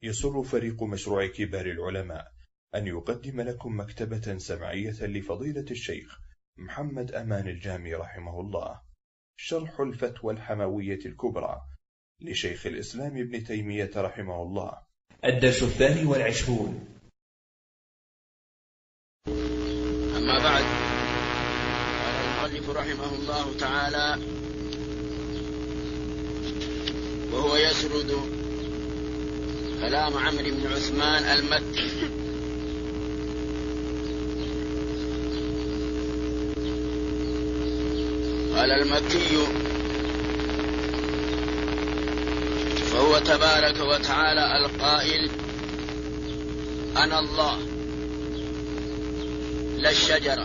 يسر فريق مشروع كبار العلماء أن يقدم لكم مكتبة سمعية لفضيلة الشيخ محمد أمان الجامي رحمه الله، شرح الفتوى الحموية الكبرى لشيخ الإسلام ابن تيمية رحمه الله، الدرس 22. أما بعد، قال المؤلف رحمه الله تعالى: وهو يسرد كلام عمرو بن عثمان المكي قال المكي: فهو تبارك وتعالى القائل: أنا الله لا الشجرة.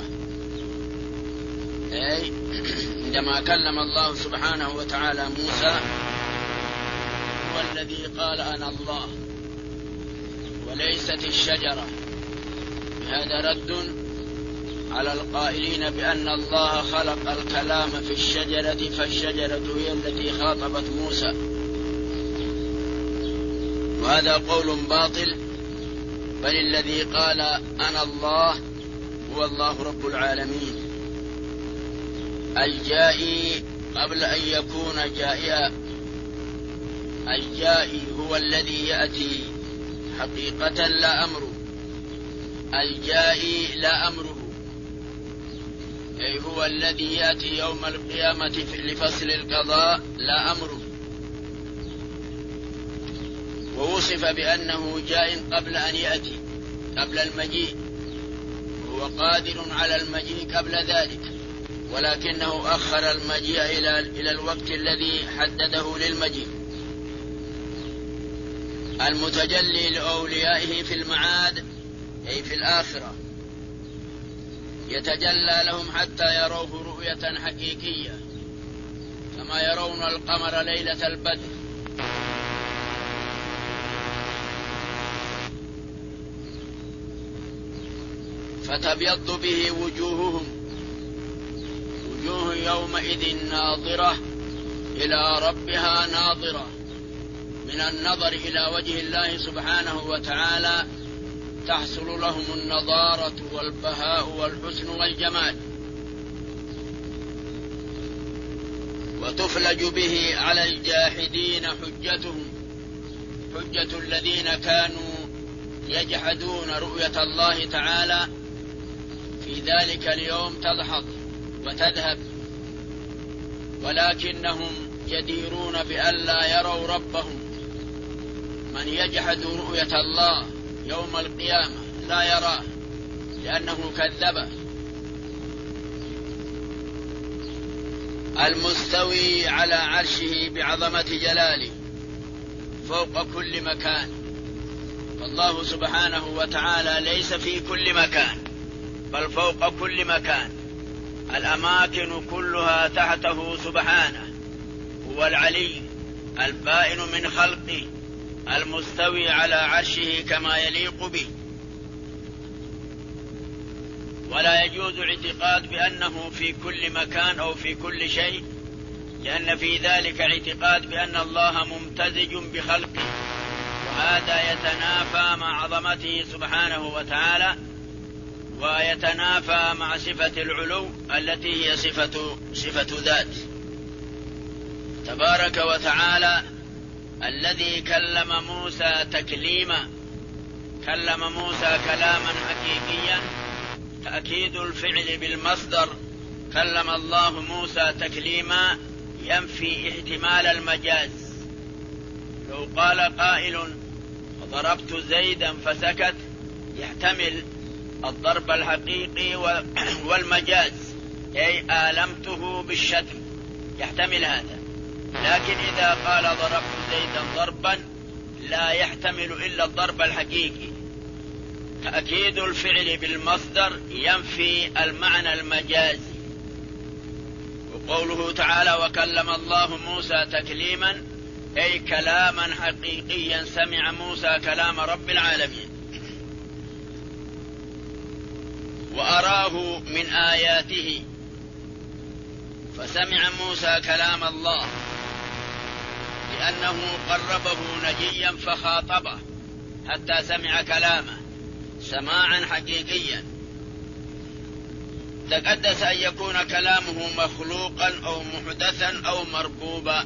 أي عندما كلم الله سبحانه وتعالى موسى هو الذي قال أنا الله وليست الشجرة. هذا رد على القائلين بأن الله خلق الكلام في الشجرة فالشجرة هي التي خاطبت موسى، وهذا قول باطل، بل الذي قال أنا الله هو الله رب العالمين الجائي قبل أن يكون جائعا. الجائي هو الذي يأتي حقيقة لا أمره، الجائي لا أمره، أي هو الذي يأتي يوم القيامة لفصل القضاء لا أمره. ووصف بأنه جاء قبل أن يأتي، قبل المجيء، وهو قادر على المجيء قبل ذلك، ولكنه أخر المجيء إلى الوقت الذي حدده للمجيء. المتجلي لأوليائه في المعاد أي في الآخرة، يتجلى لهم حتى يروه رؤية حقيقية كما يرون القمر ليلة البدر. فتبيض به وجوههم، وجوه يومئذ ناظرة إلى ربها ناظرة، من النظر إلى وجه الله سبحانه وتعالى تحصل لهم النضارة والبهاء والحسن والجمال، وتفلج به على الجاحدين حجتهم، حجة الذين كانوا يجحدون رؤية الله تعالى في ذلك اليوم تدحض وتذهب، ولكنهم يديرون بأن لا يروا ربهم. من يجحد رؤية الله يوم القيامة لا يراه لأنه كذبه. المستوي على عرشه بعظمة جلاله فوق كل مكان، فالله سبحانه وتعالى ليس في كل مكان بل فوق كل مكان، الأماكن كلها تحته سبحانه. هو العلي البائن من خلقه المستوي على عرشه كما يليق به، ولا يجوز اعتقاد بأنه في كل مكان أو في كل شيء، لأن في ذلك اعتقاد بأن الله ممتزج بخلقه، وهذا يتنافى مع عظمته سبحانه وتعالى، ويتنافى مع صفة العلو التي هي صفة ذات. تبارك وتعالى الذي كلم موسى تكليما، كلم موسى كلاما حقيقيا، تأكيد الفعل بالمصدر. كلم الله موسى تكليما ينفي احتمال المجاز. لو قال قائل ضربت زيدا فسكت، يحتمل الضرب الحقيقي والمجاز، أي آلمته بالشتم، يحتمل هذا. لكن إذا قال ضربت زيدا ضربا لا يحتمل إلا الضرب الحقيقي. تأكيد الفعل بالمصدر ينفي المعنى المجازي. وقوله تعالى وكلم الله موسى تكليما، أي كلاما حقيقيا سمع موسى كلام رب العالمين. وأراه من آياته، فسمع موسى كلام الله لأنه قربه نجيا فخاطبه حتى سمع كلامه سماعا حقيقيا. تقدس أن يكون كلامه مخلوقا أو محدثا أو مربوبا.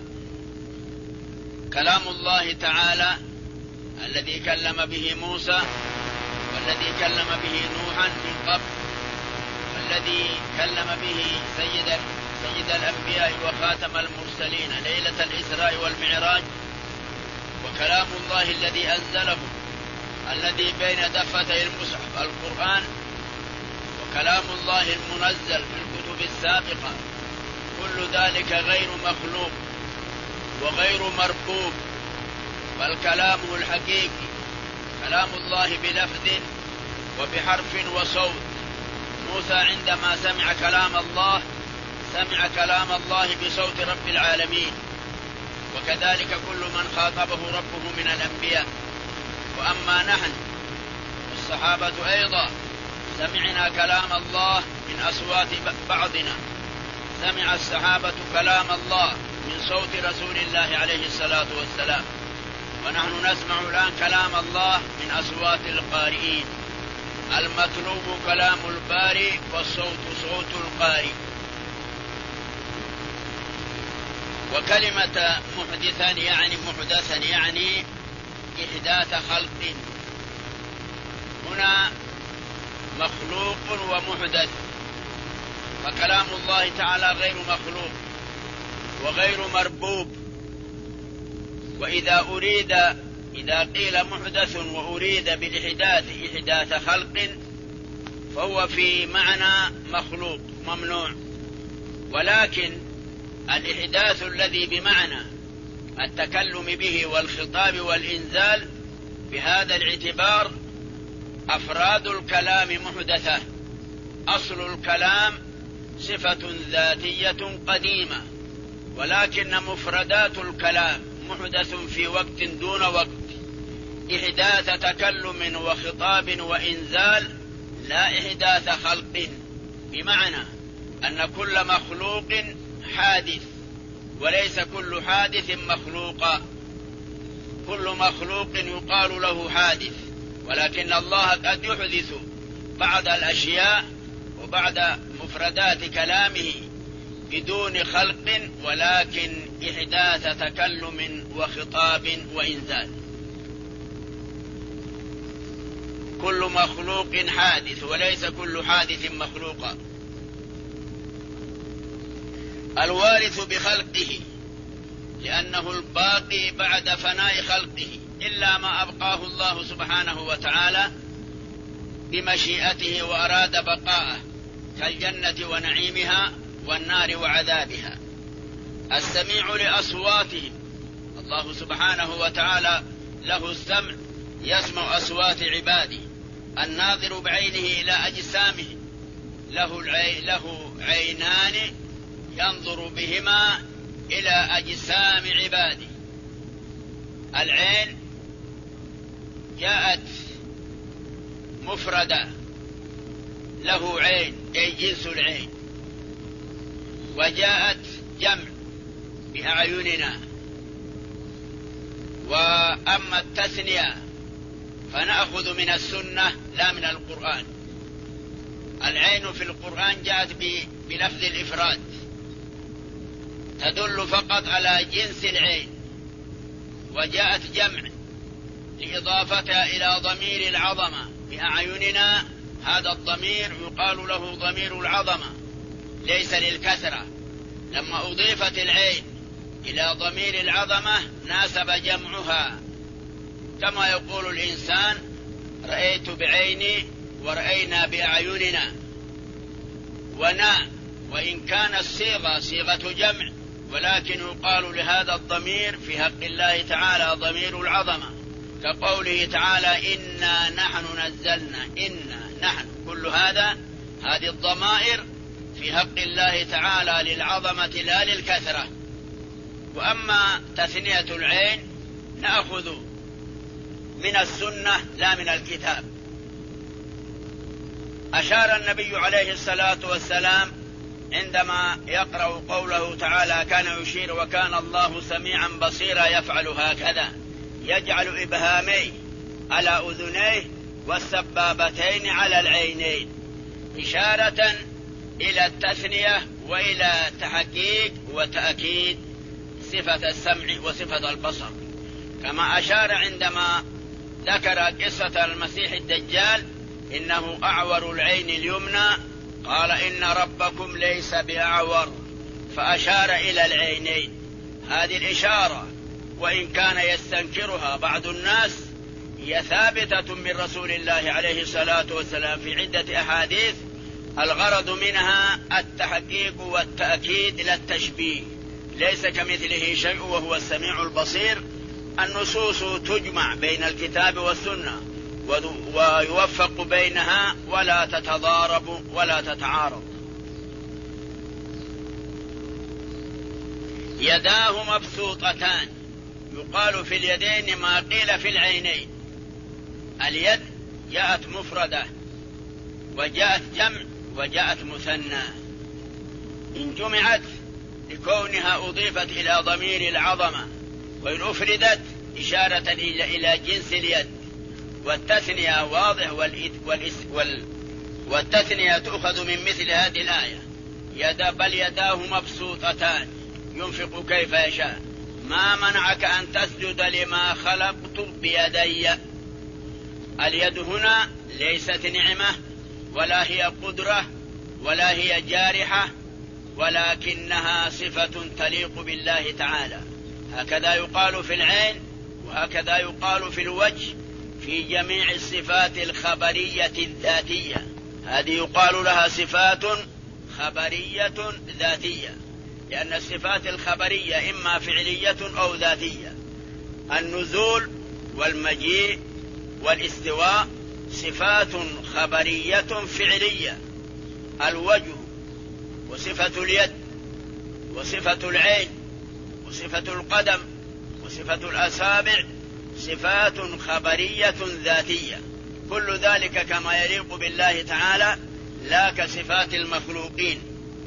كلام الله تعالى الذي كلم به موسى، والذي كلم به نوحا من قبل، والذي كلم به سيد الأنبياء وخاتم المرسلين ليلة الإسراء والمعراج، وكلام الله الذي أنزله الذي بين دفتي المصحف القرآن، وكلام الله المنزل في الكتب السابقة، كل ذلك غير مخلوق وغير مربوب، بل كلامه الحقيقي كلام الله بلفظ وبحرف وصوت. موسى عندما سمع كلام الله سمع كلام الله بصوت رب العالمين، وكذلك كل من خاطبه ربه من الأنبياء. وأما نحن الصحابة أيضا سمعنا كلام الله من أصوات بعضنا، سمع الصحابة كلام الله من صوت رسول الله عليه الصلاة والسلام، ونحن نسمع الآن كلام الله من أصوات القارئين. المطلوب كلام الباري والصوت صوت القارئ. وكلمة محدثا يعني إحداث خلق. هنا مخلوق ومحدث، فكلام الله تعالى غير مخلوق وغير مربوب. وإذا قيل محدث وأريد بالإحداث إحداث خلق فهو في معنى مخلوق ممنوع. ولكن الإحداث الذي بمعنى التكلم به والخطاب والإنزال، بهذا الاعتبار أفراد الكلام محدثة. أصل الكلام صفة ذاتية قديمة، ولكن مفردات الكلام محدث في وقت دون وقت. إحداث تكلم وخطاب وإنزال، لا إحداث خلق، بمعنى أن كل مخلوق حادث وليس كل حادث مخلوقا. كل مخلوق يقال له حادث، ولكن الله قد يحدث بعض الأشياء وبعد مفردات كلامه بدون خلق، ولكن إحداث تكلم وخطاب وإنزال. كل مخلوق حادث وليس كل حادث مخلوقا. الوارث بخلقه لأنه الباقي بعد فناء خلقه، إلا ما أبقاه الله سبحانه وتعالى بمشيئته وأراد بقاءه، كالجنة ونعيمها والنار وعذابها. السميع لأصواتهم، الله سبحانه وتعالى له السمع يسمع أصوات عباده. الناظر بعينه إلى أجسامهم، له عينان ينظر بهما إلى أجسام عباده. العين جاءت مفردة، له عين أي جنس العين، وجاءت جمع بأعيننا. وأما التثنية فنأخذ من السنة لا من القرآن. العين في القرآن جاءت بلفظ الإفراد، تدل فقط على جنس العين، وجاءت جمع لإضافتها إلى ضمير العظمة بأعيننا. هذا الضمير يقال له ضمير العظمة ليس للكثرة. لما أضيفت العين إلى ضمير العظمة ناسب جمعها، كما يقول الإنسان رأيت بعيني ورأينا بأعيننا. وإن كان الصيغة صيغة جمع، ولكن يقال لهذا الضمير في حق الله تعالى ضمير العظمة، كقوله تعالى إنا نحن نزلنا، إنا نحن. كل هذه الضمائر في حق الله تعالى للعظمة لا للكثرة. وأما تثنية العين نأخذ من السنة لا من الكتاب. أشار النبي عليه الصلاة والسلام عندما يقرأ قوله تعالى كان يشير وكان الله سميعا بصيرا، يفعل هكذا، يجعل إبهامي على أذنيه والسبابتين على العينين، إشارة إلى التثنية وإلى تحقيق وتأكيد صفة السمع وصفة البصر، كما أشار عندما ذكر قصة المسيح الدجال إنه أعور العين اليمنى، قال إن ربكم ليس بأعور، فأشار إلى العينين. هذه الإشارة وإن كان يستنكرها بعض الناس هي ثابتة من رسول الله عليه الصلاة والسلام في عدة أحاديث، الغرض منها التحقيق والتأكيد لا التشبيه، ليس كمثله شيء وهو السميع البصير. النصوص تجمع بين الكتاب والسنة ويوفق بينها ولا تتضارب ولا تتعارض. يداه مبسوطتان، يقال في اليدين ما قيل في العينين. اليد جاءت مفردة وجاءت جمع وجاءت مثنى، إن جمعت لكونها أضيفت إلى ضمير العظمة، وإن أفردت إشارة إلى جنس اليد. والتثنية واضح، والتثنية تؤخذ من مثل هذه الآية، بل يداه مبسوطتان ينفق كيف يشاء ما منعك أن تسجد لما خلقت بيدي. اليد هنا ليست نعمة ولا هي قدرة ولا هي جارحة، ولكنها صفة تليق بالله تعالى. هكذا يقال في العين وهكذا يقال في الوجه في جميع الصفات الخبرية الذاتية، هذه يقال لها صفات خبرية ذاتية، لأن الصفات الخبرية إما فعلية أو ذاتية. النزول والمجيء والاستواء صفات خبرية فعلية. الوجه وصفة اليد وصفة العين وصفة القدم وصفة الأصابع صفات خبرية ذاتية، كل ذلك كما يليق بالله تعالى لا كصفات المخلوقين.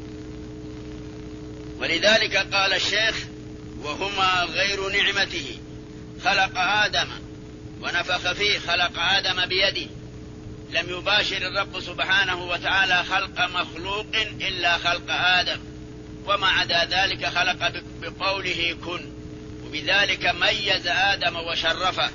ولذلك قال الشيخ: وهما غير نعمته، خلق آدم ونفخ فيه، خلق آدم بيده، لم يباشر الرب سبحانه وتعالى خلق مخلوق إلا خلق آدم، وما عدا ذلك خلق بقوله كن، وبذلك ميز آدم وشرفه.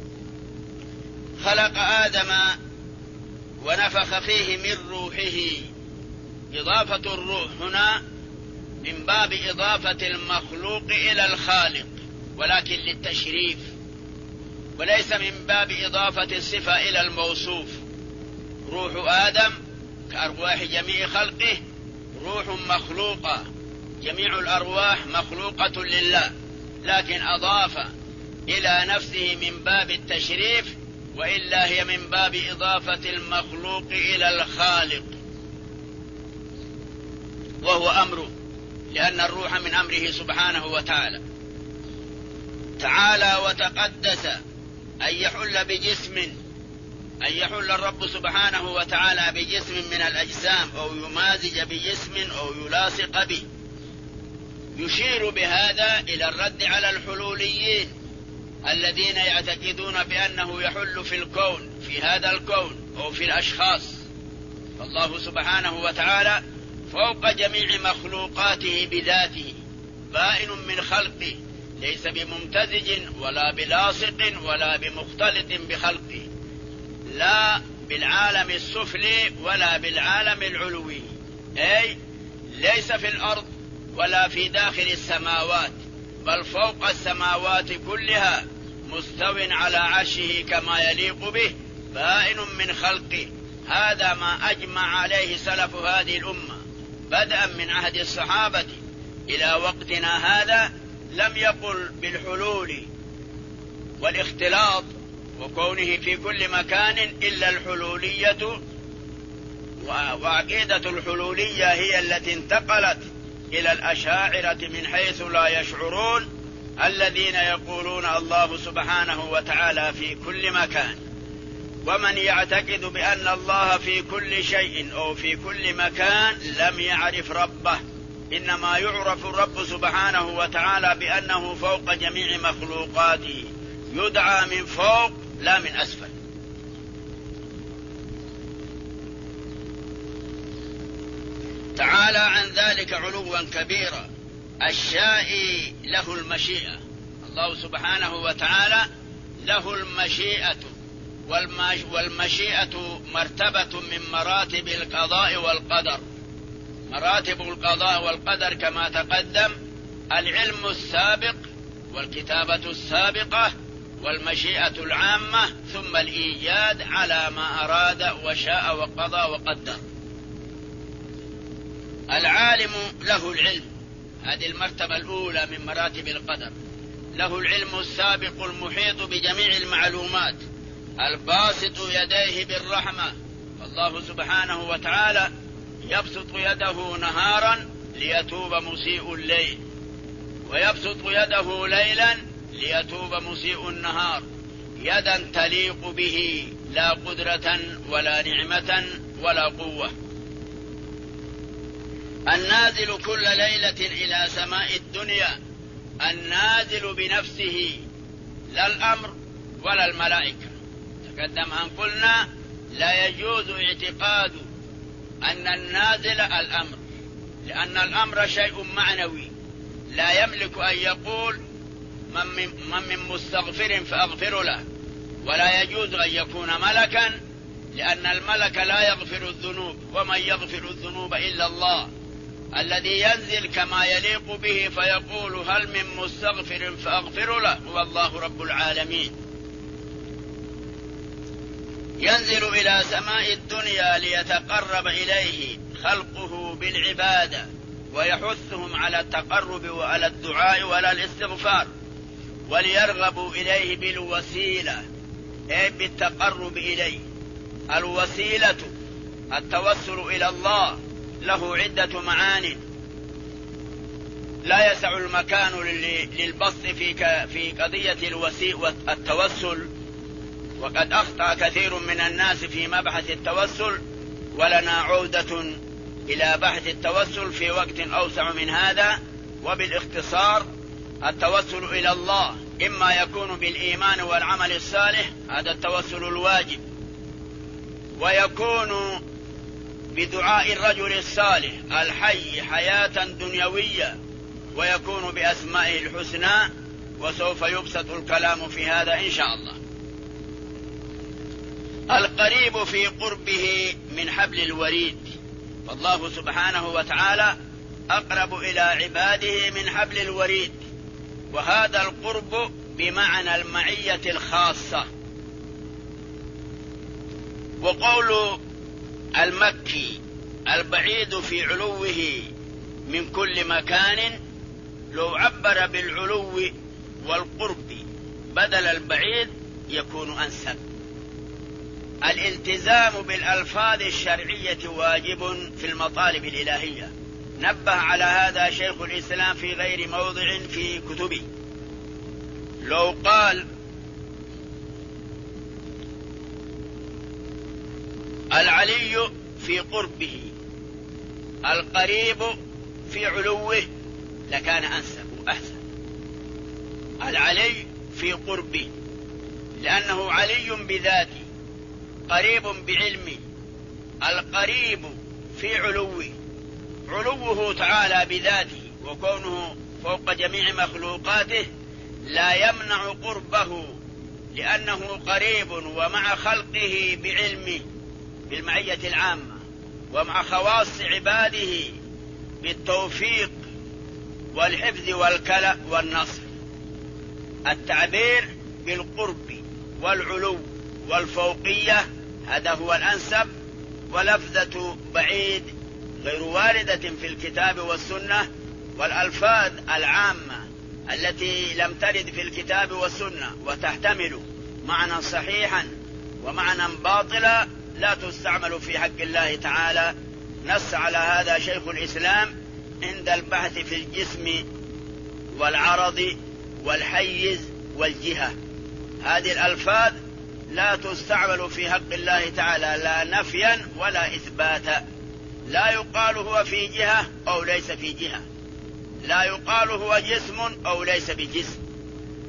خلق آدم ونفخ فيه من روحه، إضافة الروح هنا من باب إضافة المخلوق إلى الخالق، ولكن للتشريف، وليس من باب إضافة الصفة إلى الموصوف. روح آدم كأرواح جميع خلقه روح مخلوقة، جميع الأرواح مخلوقة لله، لكن أضاف إلى نفسه من باب التشريف، وإلا هي من باب إضافة المخلوق إلى الخالق، وهو أمره، لأن الروح من أمره سبحانه وتعالى. تعالى وتقدس أن يحل بجسم، أن يحل الرب سبحانه وتعالى بجسم من الأجسام، أو يمازج بجسم أو يلاصق به. يشير بهذا إلى الرد على الحلوليين الذين يعتقدون بأنه يحل في الكون، في هذا الكون أو في الأشخاص. فالله سبحانه وتعالى فوق جميع مخلوقاته بذاته، بائن من خلقه، ليس بممتزج ولا بلاصق ولا بمختلط بخلقه، لا بالعالم السفلي ولا بالعالم العلوي، أي ليس في الأرض ولا في داخل السماوات، بل فوق السماوات كلها، مستو على عرشه كما يليق به، بائن من خلقه. هذا ما أجمع عليه سلف هذه الأمة بدءا من عهد الصحابة إلى وقتنا هذا. لم يقل بالحلول والاختلاط وكونه في كل مكان إلا الحلولية، وعقيدة الحلولية هي التي انتقلت إلى الأشاعرة من حيث لا يشعرون، الذين يقولون الله سبحانه وتعالى في كل مكان. ومن يعتقد بأن الله في كل شيء أو في كل مكان لم يعرف ربه، إنما يعرف الرب سبحانه وتعالى بأنه فوق جميع مخلوقاته، يدعى من فوق لا من أسفل. تعالى عن ذلك علوا كبيرا. الشائي له المشيئة، الله سبحانه وتعالى له المشيئة، والمشيئة مرتبة من مراتب القضاء والقدر. مراتب القضاء والقدر كما تقدم: العلم السابق، والكتابة السابقة، والمشيئة العامة، ثم الإيجاد على ما أراد وشاء وقضى وقدر. العالم له العلم، هذه المرتبة الأولى من مراتب القدر. له العلم السابق المحيط بجميع المعلومات، الباسط يديه بالرحمة، فالله سبحانه وتعالى يبسط يده نهارا ليتوب مسيء الليل، ويبسط يده ليلا ليتوب مسيء النهار، يدا تليق به، لا قدرة ولا نعمة ولا قوة. النازل كل ليلة إلى سماء الدنيا، النازل بنفسه، لا الأمر ولا الملائكة. تقدم أن قلنا لا يجوز اعتقاد أن النازل الأمر، لأن الأمر شيء معنوي لا يملك أن يقول من مستغفر فأغفر له، ولا يجوز أن يكون ملكا، لأن الملك لا يغفر الذنوب، ومن يغفر الذنوب إلا الله. الذي ينزل كما يليق به فيقول هل من مستغفر فأغفر له هو الله رب العالمين. ينزل إلى سماء الدنيا ليتقرب إليه خلقه بالعبادة، ويحثهم على التقرب وعلى الدعاء وعلى الاستغفار، وليرغبوا إليه بالوسيلة، أي بالتقرب إليه. الوسيلة التوسل إلى الله له عدة معان، لا يسع المكان للبسط في قضية التوسل، وقد أخطأ كثير من الناس في مبحث التوسل، ولنا عودة إلى بحث التوسل في وقت أوسع من هذا. وبالاختصار: التوسل إلى الله إما يكون بالإيمان والعمل الصالح، هذا التوسل الواجب، ويكون بدعاء الرجل الصالح الحي حياة دنيوية، ويكون بأسمائه الحسنى، وسوف يبسط الكلام في هذا إن شاء الله. القريب في قربه من حبل الوريد، فالله سبحانه وتعالى أقرب إلى عباده من حبل الوريد، وهذا القرب بمعنى المعية الخاصة. وقول المكي البعيد في علوه من كل مكان، لو عبر بالعلو والقرب بدل البعيد يكون أنسب. الالتزام بالألفاظ الشرعية واجب في المطالب الإلهية، نبه على هذا شيخ الإسلام في غير موضع في كتبه. لو قال العلي في قربه، القريب في علوه، لكان أنسب وأحسن. العلي في قربه لأنه علي بذاته، قريب بعلمه. القريب في علوه، علوه تعالى بذاته وكونه فوق جميع مخلوقاته لا يمنع قربه، لأنه قريب ومع خلقه بعلمه بالمعية العامة، ومع خواص عباده بالتوفيق والحفظ والكلأ والنصر. التعبير بالقرب والعلو والفوقية هذا هو الأنسب، ولفظة بعيد غير واردة في الكتاب والسنة، والألفاظ العامة التي لم ترد في الكتاب والسنة وتحتمل معنى صحيحا ومعنى باطلا لا تستعمل في حق الله تعالى. نص على هذا شيخ الإسلام عند البحث في الجسم والعرض والحيز والجهة. هذه الألفاظ لا تستعمل في حق الله تعالى لا نفيا ولا إثباتا. لا يقال هو في جهة أو ليس في جهة، لا يقال هو جسم أو ليس بجسم،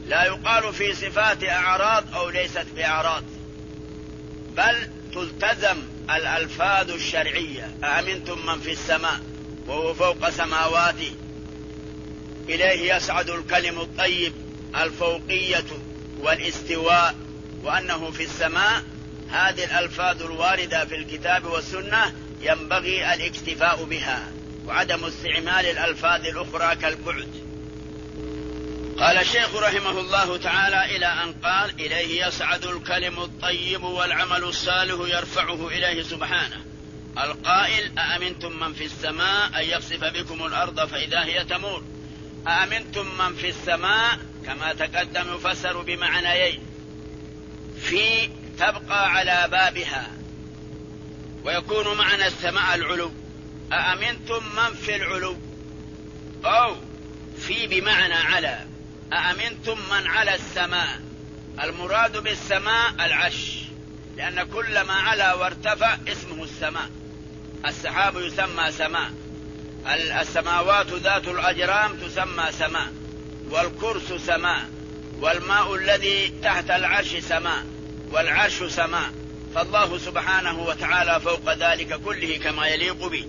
لا يقال في صفات أعراض أو ليست بأعراض، بل تلتزم الألفاظ الشرعية. أأمنتم من في السماء وهو فوق سماواته إليه يصعد الكلم الطيب، الفوقية والاستواء وأنه في السماء. هذه الألفاظ الواردة في الكتاب والسنة ينبغي الاكتفاء بها وعدم استعمال الألفاظ الأخرى كالبعد. قال الشيخ رحمه الله تعالى إلى أن قال: إليه يصعد الكلم الطيب والعمل الصالح يرفعه إليه سبحانه. القائل: أأمنتم من في السماء أن يخسف بكم الأرض فإذا هي تمور. أأمنتم من في السماء كما تقدم يفسر بمعنيين: في تبقى على بابها، ويكون معنى السماء العلو. أأمنتم من في العلو، أو في بمعنى على. أأمنتم من على السماء، المراد بالسماء العرش، لأن كل ما علا وارتفع اسمه السماء. السحاب يسمى سماء، السماوات ذات الأجرام تسمى سماء، والكرس سماء، والماء الذي تحت العرش سماء، والعرش سماء. فالله سبحانه وتعالى فوق ذلك كله كما يليق به.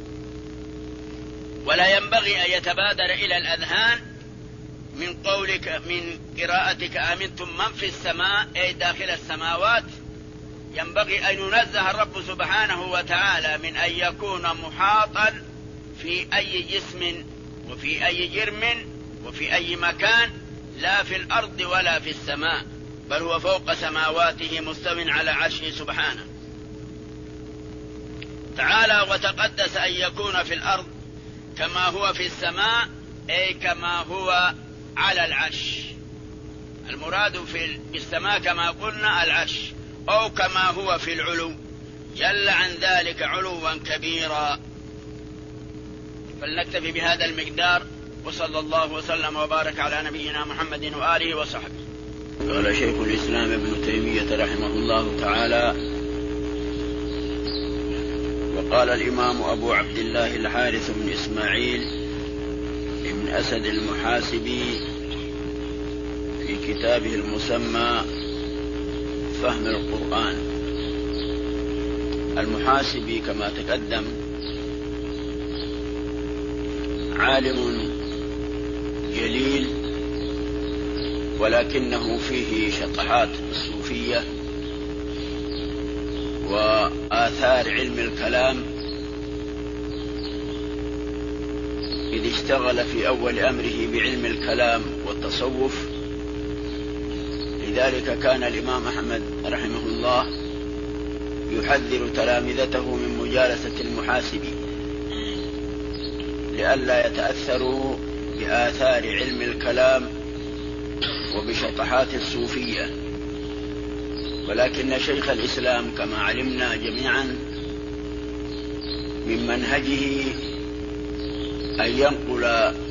ولا ينبغي أن يتبادر إلى الأذهان من قولك من قراءتك أمنتم من في السماء أي داخل السماوات. ينبغي أن ينزه الرب سبحانه وتعالى من أن يكون محاطا في أي جسم وفي أي جرم وفي أي مكان، لا في الأرض ولا في السماء، بل هو فوق سماواته مستو على عرشه سبحانه تعالى. وتقدس أن يكون في الأرض كما هو في السماء، أي كما هو على العرش. المراد في السماء كما قلنا العرش، أو كما هو في العلو، جل عن ذلك علوا كبيرا. فلنكتفي بهذا المقدار، وصلى الله وسلم وبارك على نبينا محمد وآله وصحبه. قال شيخ الإسلام ابن تيمية رحمه الله تعالى: وقال الإمام أبو عبد الله الحارث بن إسماعيل ابن أسد المحاسبي في كتابه المسمى فهم القرآن. المحاسبي كما تقدم عالم جليل، ولكنه فيه شطحات الصوفية وآثار علم الكلام، إذ اشتغل في أول أمره بعلم الكلام والتصوف. لذلك كان الإمام أحمد رحمه الله يحذر تلامذته من مجالسة المحاسبي لئلا يتأثروا بآثار علم الكلام وبشطحات الصوفية. ولكن شيخ الإسلام كما علمنا جميعا من منهجه أن ينقل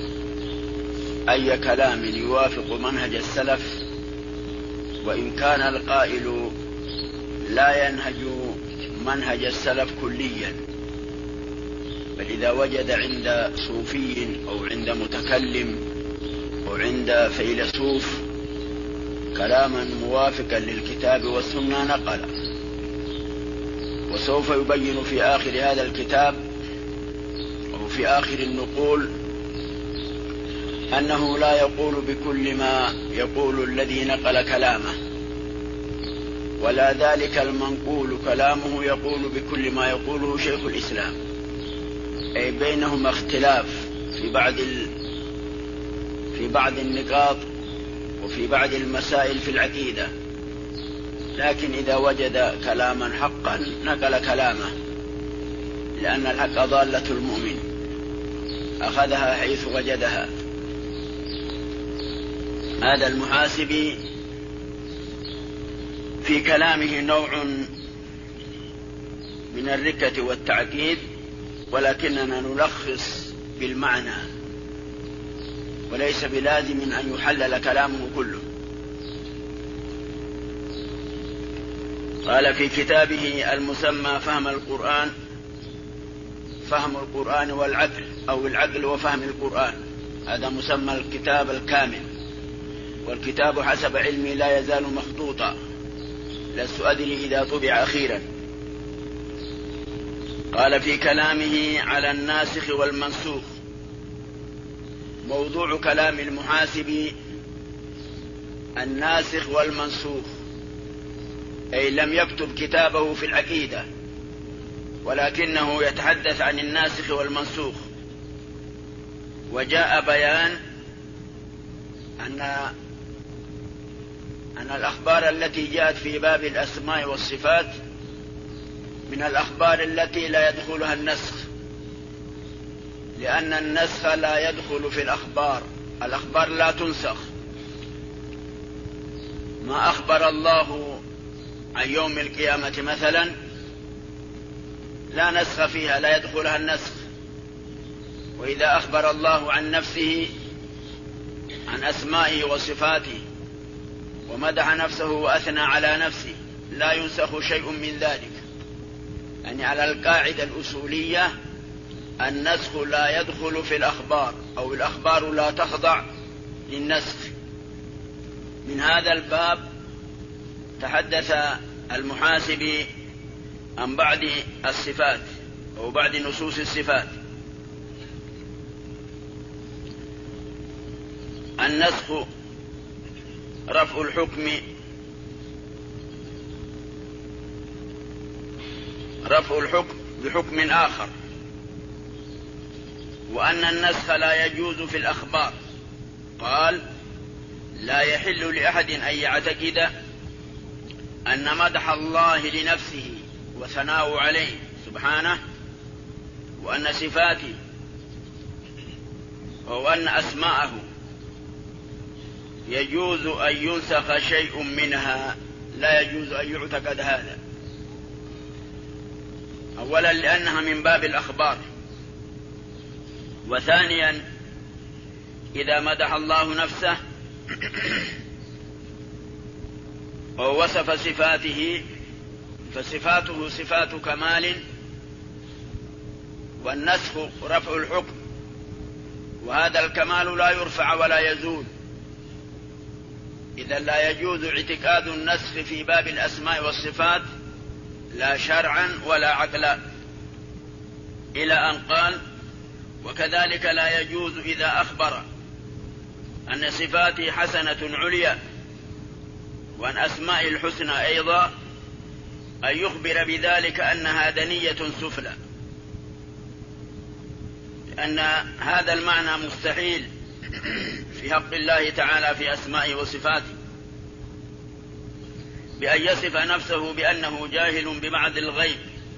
أي كلام يوافق منهج السلف، وإن كان القائل لا ينهج منهج السلف كليا، بل إذا وجد عند صوفي أو عند متكلم أو عند فيلسوف كلاما موافقا للكتاب والسنة نقل. وسوف يبين في آخر هذا الكتاب أو في آخر النقول أنه لا يقول بكل ما يقول الذي نقل كلامه، ولا ذلك المنقول كلامه يقول بكل ما يقوله شيخ الإسلام، أي بينهما اختلاف في بعض النقاط وفي بعض المسائل في العقيدة. لكن إذا وجد كلاما حقا نقل كلامه، لأن الحق ضالة المؤمن أخذها حيث وجدها. هذا المحاسبي في كلامه نوع من الركة والتعقيد، ولكننا نلخص بالمعنى، وليس بلازم أن يحلل كلامه كله. قال في كتابه المسمى فهم القرآن: فهم القرآن والعقل، أو العقل وفهم القرآن، هذا مسمى الكتاب الكامل. والكتاب حسب علمي لا يزال مخطوطا، لست أدري إذا طبع أخيرا. قال في كلامه على الناسخ والمنسوخ: موضوع كلام المحاسبي الناسخ والمنسوخ، أي لم يكتب كتابه في العقيدة، ولكنه يتحدث عن الناسخ والمنسوخ. وجاء بيان أن الأخبار التي جاءت في باب الأسماء والصفات من الأخبار التي لا يدخلها النسخ، لأن النسخ لا يدخل في الأخبار لا تنسخ. ما أخبر الله عن يوم القيامة مثلا لا نسخ فيها، لا يدخلها النسخ. وإذا أخبر الله عن نفسه، عن أسمائه وصفاته، ومدح نفسه وأثنى على نفسه، لا ينسخ شيء من ذلك. يعني على القاعدة الأصولية النسخ لا يدخل في الأخبار، أو الأخبار لا تخضع للنسخ. من هذا الباب تحدث المحاسبي عن بعض الصفات أو بعض نصوص الصفات. النسخ رفع الحكم بحكم آخر، وأن النسخ لا يجوز في الأخبار. قال: لا يحل لأحد أن يعتقد أن مدح الله لنفسه وثناء عليه سبحانه، وأن صفاته وأن أسماءه يجوز أن ينسخ شيء منها، لا يجوز أن يعتقد هذا. أولا لأنها من باب الأخبار، وثانيا إذا مدح الله نفسه ووصف صفاته فصفاته صفات كمال، والنسخ رفع الحكم، وهذا الكمال لا يرفع ولا يزول. إذا لا يجوز اعتقاد النسخ في باب الأسماء والصفات لا شرعا ولا عقلا. إلى أن قال: وكذلك لا يجوز إذا أخبر أن صفاته حسنة عليا وأن أسماء الحسنى أيضا أن يخبر بذلك أنها دنية سفلى، لأن هذا المعنى مستحيل في حق الله تعالى في أسمائه وصفاته، بأن يصف نفسه بأنه جاهل ببعض الغيب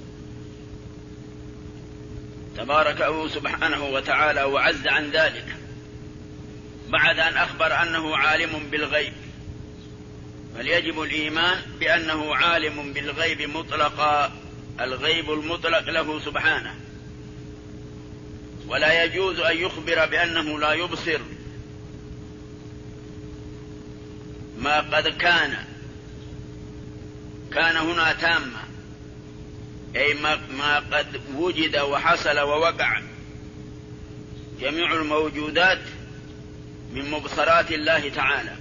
تباركه سبحانه وتعالى وعز عن ذلك، بعد أن أخبر أنه عالم بالغيب. بل يجب الإيمان بأنه عالم بالغيب مطلقا، الغيب المطلق له سبحانه. ولا يجوز أن يخبر بأنه لا يبصر ما قد كان هنا تامة، أي ما قد وجد وحصل ووقع، جميع الموجودات من مبصرات الله تعالى.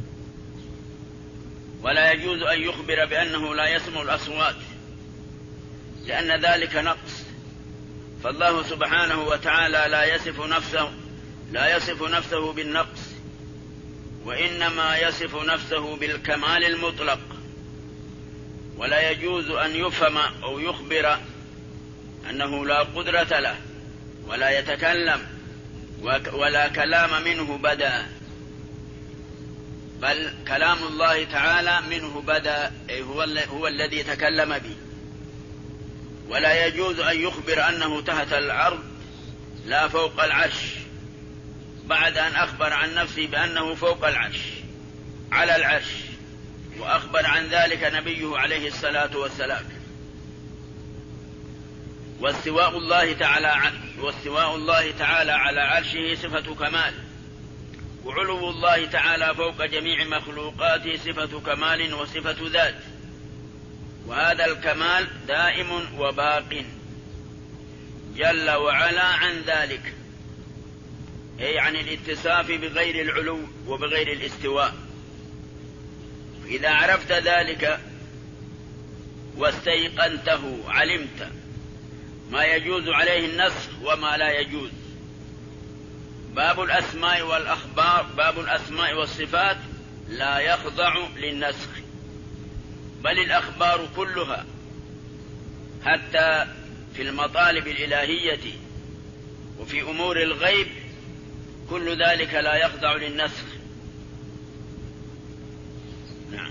ولا يجوز أن يخبر بأنه لا يسمع الأصوات، لأن ذلك نقص، فالله سبحانه وتعالى لا يصف نفسه بالنقص، وإنما يصف نفسه بالكمال المطلق. ولا يجوز أن يفهم أو يخبر أنه لا قدرة له ولا يتكلم ولا كلام منه بدا، بل كلام الله تعالى منه بدا، أي هو الذي تكلم به. ولا يجوز أن يخبر أنه تحت العرض لا فوق العرش، بعد أن أخبر عن نفسه بأنه فوق العرش على العرش، وأخبر عن ذلك نبيه عليه الصلاة والسلام. واستواء الله تعالى على عرشه صفة كمال، وعلو الله تعالى فوق جميع مخلوقاته صفة كمال وصفة ذات، وهذا الكمال دائم وباق جل وعلا عن ذلك. أي عن الاتصاف بغير العلو وبغير الاستواء. إذا عرفت ذلك واستيقنته علمت ما يجوز عليه النسخ وما لا يجوز. باب الأسماء والأخبار، باب الأسماء والصفات لا يخضع للنسخ، بل الأخبار كلها حتى في المطالب الإلهية وفي أمور الغيب كل ذلك لا يخضع للنسخ. نعم.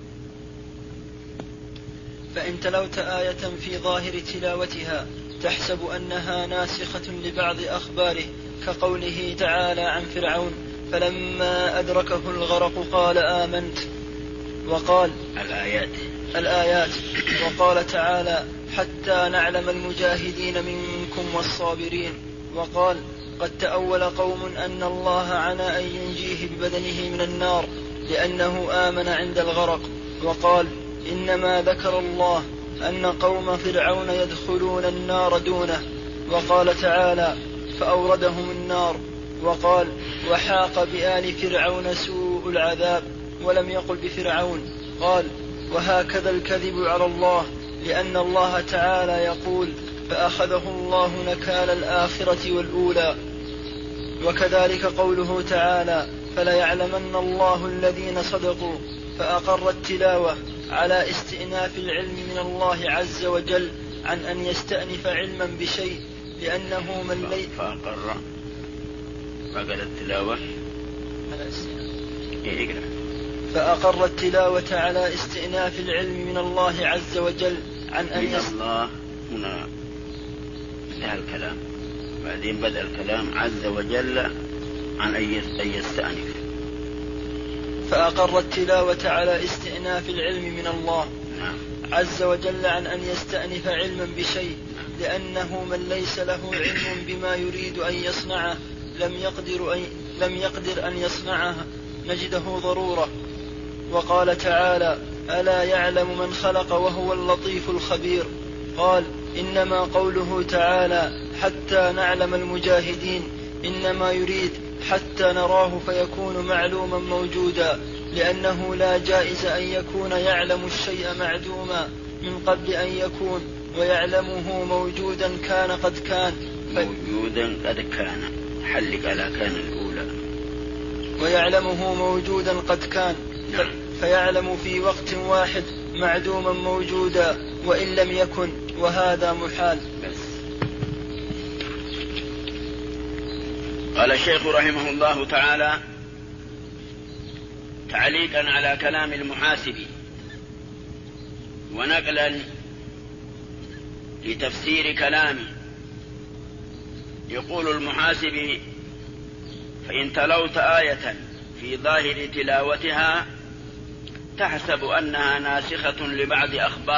فإن تلوت آية في ظاهر تلاوتها تحسب أنها ناسخة لبعض أخباره، كقوله تعالى عن فرعون فلما أدركه الغرق قال آمنت، وقال الآيات وقال تعالى حتى نعلم المجاهدين منكم والصابرين، وقال قد تأول قوم أن الله عنى أن ينجيه ببدنه من النار لأنه آمن عند الغرق، وقال إنما ذكر الله أن قوم فرعون يدخلون النار دونه، وقال تعالى فأوردهم النار، وقال وحاق بآل فرعون سوء العذاب، ولم يقل بفرعون. قال وهكذا الكذب على الله، لأن الله تعالى يقول فأخذه الله نكال الآخرة والأولى. وكذلك قوله تعالى فليعلمن الله الذين صدقوا، فأقر التلاوة على استئناف العلم من الله عز وجل عن أن يستأنف علما بشيء، لأنه من فأقر التلاوة على استئناف العلم من الله عز وجل عن أن الله هنا انتهى الكلام، بعدين بدأ الكلام عز وجل عن أن يستأنف. فأقر التلاوة على استئناف العلم من الله عز وجل عن أن يستأنف علما بشيء، لأنه من ليس له علم بما يريد أن يصنعه لم يقدر أن يصنعه نجده ضرورة. وقال تعالى ألا يعلم من خلق وهو اللطيف الخبير. قال إنما قوله تعالى حتى نعلم المجاهدين إنما يريد حتى نراه فيكون معلوما موجودا، لأنه لا جائز أن يكون يعلم الشيء معدوما من قبل أن يكون، ويعلمه موجودا كان قد كان موجودا قد كان حلق على كان الأولى، ويعلمه موجودا قد كان فيعلم في وقت واحد معدوما موجودا وإن لم يكن، وهذا محال. قال الشيخ رحمه الله تعالى تعليقا على كلام المحاسبي ونقلا لتفسير كلامه، يقول المحاسبي فإن تلوت آية في ظاهر تلاوتها تحسب أنها ناسخة لبعض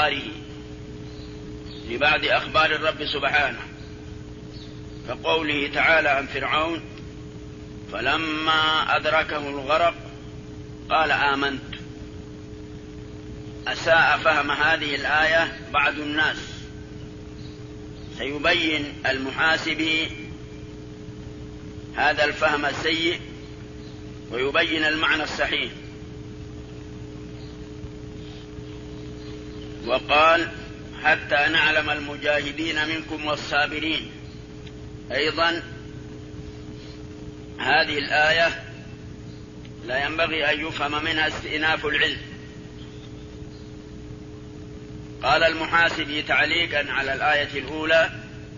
أخبار الرب سبحانه، كقوله تعالى عن فرعون فلما أدركه الغرق قال آمنت. أساء فهم هذه الآية بعض الناس، سيبين المحاسبي هذا الفهم السيء ويبين المعنى الصحيح. وقال حتى نعلم المجاهدين منكم والصابرين. أيضا هذه الآية لا ينبغي أن يفهم منها استئناف العلم. قال المحاسبي تعليقا على الآية الأولى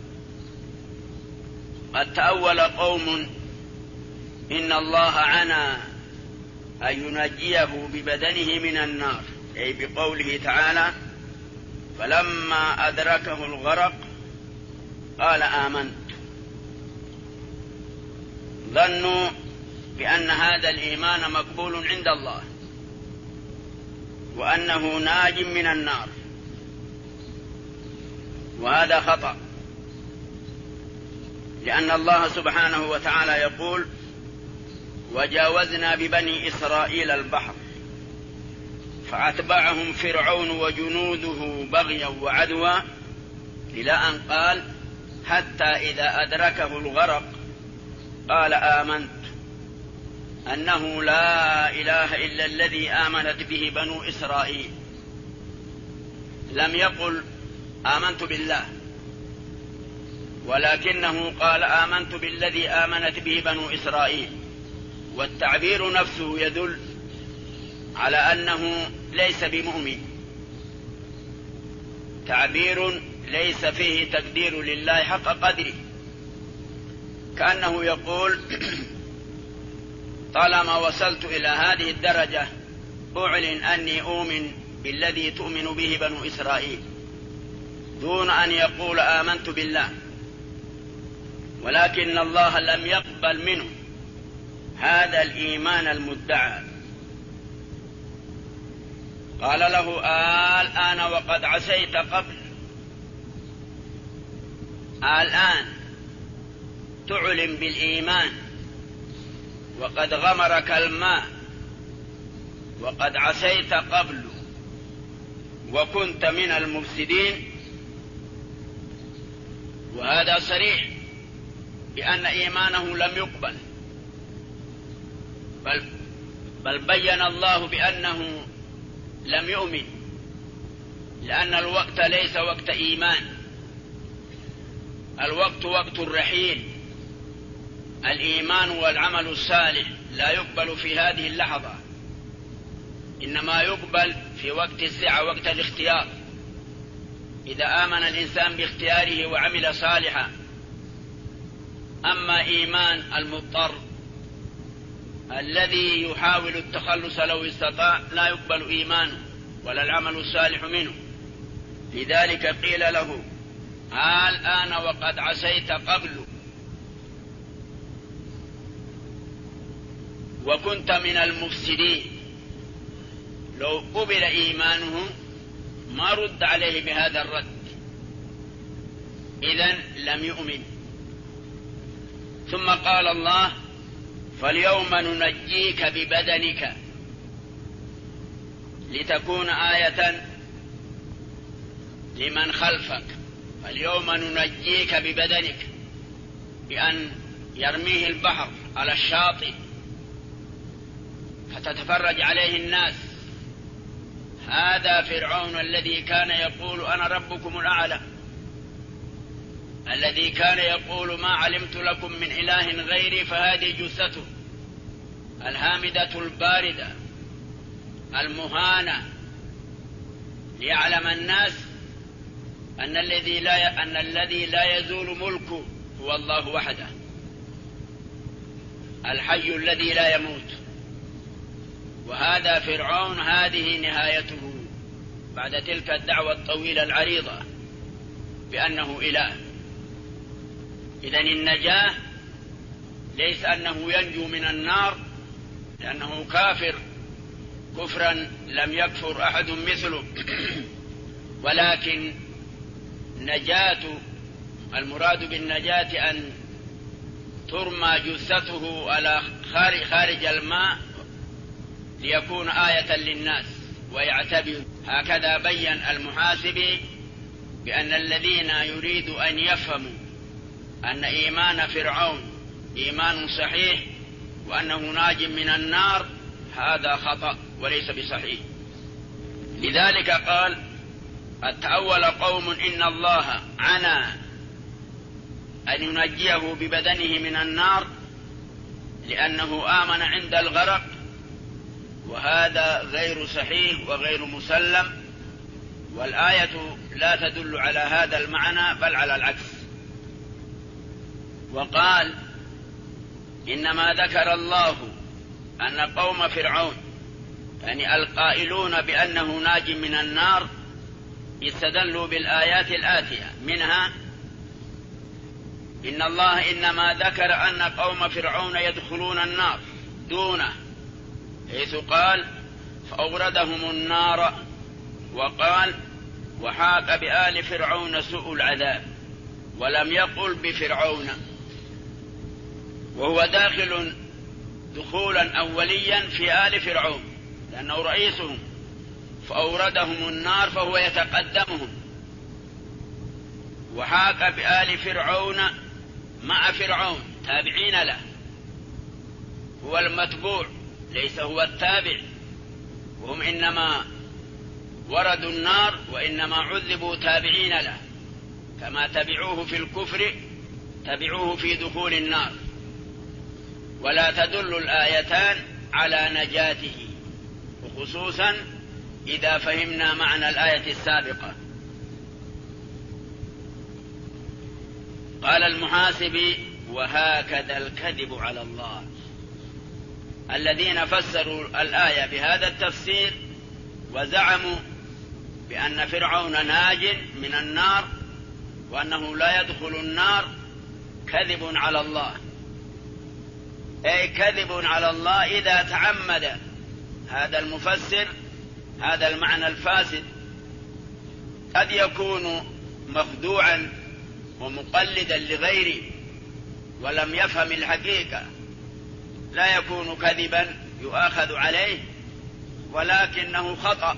قد تأول قوم إن الله عنى أن ينجيه ببدنه من النار، أي بقوله تعالى فلما أدركه الغرق قال آمنت. ظنوا بأن هذا الإيمان مقبول عند الله وأنه ناج من النار، وهذا خطأ، لأن الله سبحانه وتعالى يقول وجاوزنا ببني إسرائيل البحر فأتبعهم فرعون وجنوده بغيا وعدوا، إلى أن قال حتى إذا أدركه الغرق قال آمنت أنه لا إله إلا الذي آمنت به بنو إسرائيل، لم يقل آمنت بالله، ولكنه قال آمنت بالذي آمنت به بنو إسرائيل، والتعبير نفسه يدل على أنه ليس بمؤمن، تعبير ليس فيه تقدير لله حق قدره، كأنه يقول طالما وصلت إلى هذه الدرجة أعلن أني أؤمن بالذي تؤمن به بنو إسرائيل دون أن يقول آمنت بالله، ولكن الله لم يقبل منه هذا الإيمان المدعى، قال له الآن وقد عصيت قبل، الآن تعلن بالإيمان وقد غمرك الماء وقد عصيت قبل وكنت من المفسدين. وهذا صريح بأن إيمانه لم يقبل، بل بين الله بأنه لم يؤمن، لأن الوقت ليس وقت إيمان، الوقت وقت الرحيل. الإيمان والعمل الصالح لا يقبل في هذه اللحظة، إنما يقبل في وقت السعة، وقت الاختيار، إذا آمن الإنسان باختياره وعمل صالحا. أما إيمان المضطر الذي يحاول التخلص لو استطاع لا يقبل إيمانه ولا العمل الصالح منه. لذلك قيل له الآن وقد عصيت قبل وكنت من المفسدين. لو قبل إيمانه ما رد عليه بهذا الرد، إذن لم يؤمن. ثم قال الله فاليوم ننجيك ببدنك لتكون آية لمن خلفك. فاليوم ننجيك ببدنك بأن يرميه البحر على الشاطئ فتتفرج عليه الناس. هذا فرعون الذي كان يقول أنا ربكم الأعلى، الذي كان يقول ما علمت لكم من إله غيري، فهذه جثته الهامدة الباردة المهانة، ليعلم الناس أن الذي لا يزول ملكه هو الله وحده، الحي الذي لا يموت. وهذا فرعون، هذه نهايته بعد تلك الدعوة الطويلة العريضة بأنه إله. إذن النجاة ليس أنه ينجو من النار لأنه كافر كفرا لم يكفر أحد مثله، ولكن نجاة، المراد بالنجاة أن ترمى جثته على خارج الماء ليكون آية للناس ويعتبر. هكذا بين المحاسبي بأن الذين يريد أن يفهموا أن إيمان فرعون إيمان صحيح وأنه ناج من النار، هذا خطأ وليس بصحيح. لذلك قال قد تأول قوم إن الله عنى أن ينجيه ببدنه من النار لأنه آمن عند الغرق، وهذا غير صحيح وغير مسلم، والآية لا تدل على هذا المعنى بل على العكس. وقال إنما ذكر الله أن قوم فرعون، يعني القائلون بأنه ناج من النار، استدلوا بالآيات الآتية، منها إن الله إنما ذكر أن قوم فرعون يدخلون النار دونه، حيث قال فأوردهم النار، وقال وحاق بآل فرعون سوء العذاب، ولم يقل بفرعون، وهو داخل دخولا أوليا في آل فرعون لأنه رئيسهم، فأوردهم النار فهو يتقدمهم. وحاق بآل فرعون مع فرعون تابعين له، هو المتبوع ليس هو التابع، وهم إنما وردوا النار وإنما عذبوا تابعين له، كما تبعوه في الكفر تبعوه في دخول النار. ولا تدل الآيتان على نجاته، وخصوصا إذا فهمنا معنى الآية السابقة. قال المحاسبي: وهكذا الكذب على الله. الذين فسروا الآية بهذا التفسير وزعموا بأن فرعون ناج من النار وأنه لا يدخل النار كذب على الله، أي كذب على الله إذا تعمد هذا المفسر هذا المعنى الفاسد. قد يكون مخدوعا ومقلدا لغيره ولم يفهم الحقيقة، لا يكون كذبا يؤاخذ عليه، ولكنه خطأ.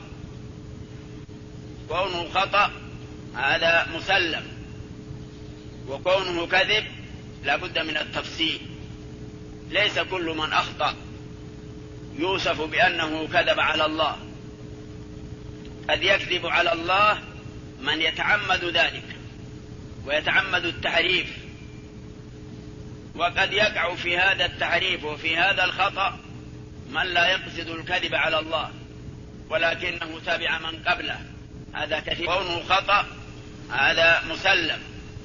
كونه خطأ هذا مسلم، وكونه كذب لا بد من التفصيل. ليس كل من أخطأ يوصف بأنه كذب على الله، قد يكذب على الله من يتعمد ذلك ويتعمد التحريف، وقد يقع في هذا التحريف وفي هذا الخطأ من لا يقصد الكذب على الله ولكنه تابع من قبله، هذا كثير. كونه خطأ هذا مسلم،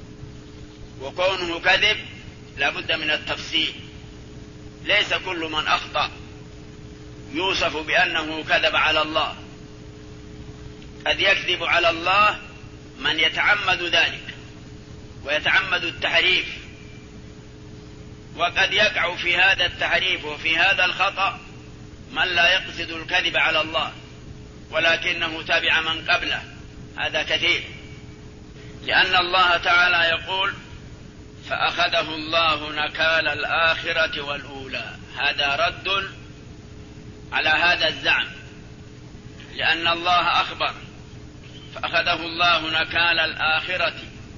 وكونه كذب لا بد من التفصيل. ليس كل من أخطأ يوصف بأنه كذب على الله، قد يكذب على الله من يتعمد ذلك ويتعمد التحريف، وقد يقع في هذا التحريف وفي هذا الخطأ من لا يقصد الكذب على الله ولكنه تابع من قبله، هذا كثير. لأن الله تعالى يقول: فأخذه الله نكال الآخرة والأولى. هذا رد على هذا الزعم، لأن الله أخبر: فأخذه الله نكال الآخرة،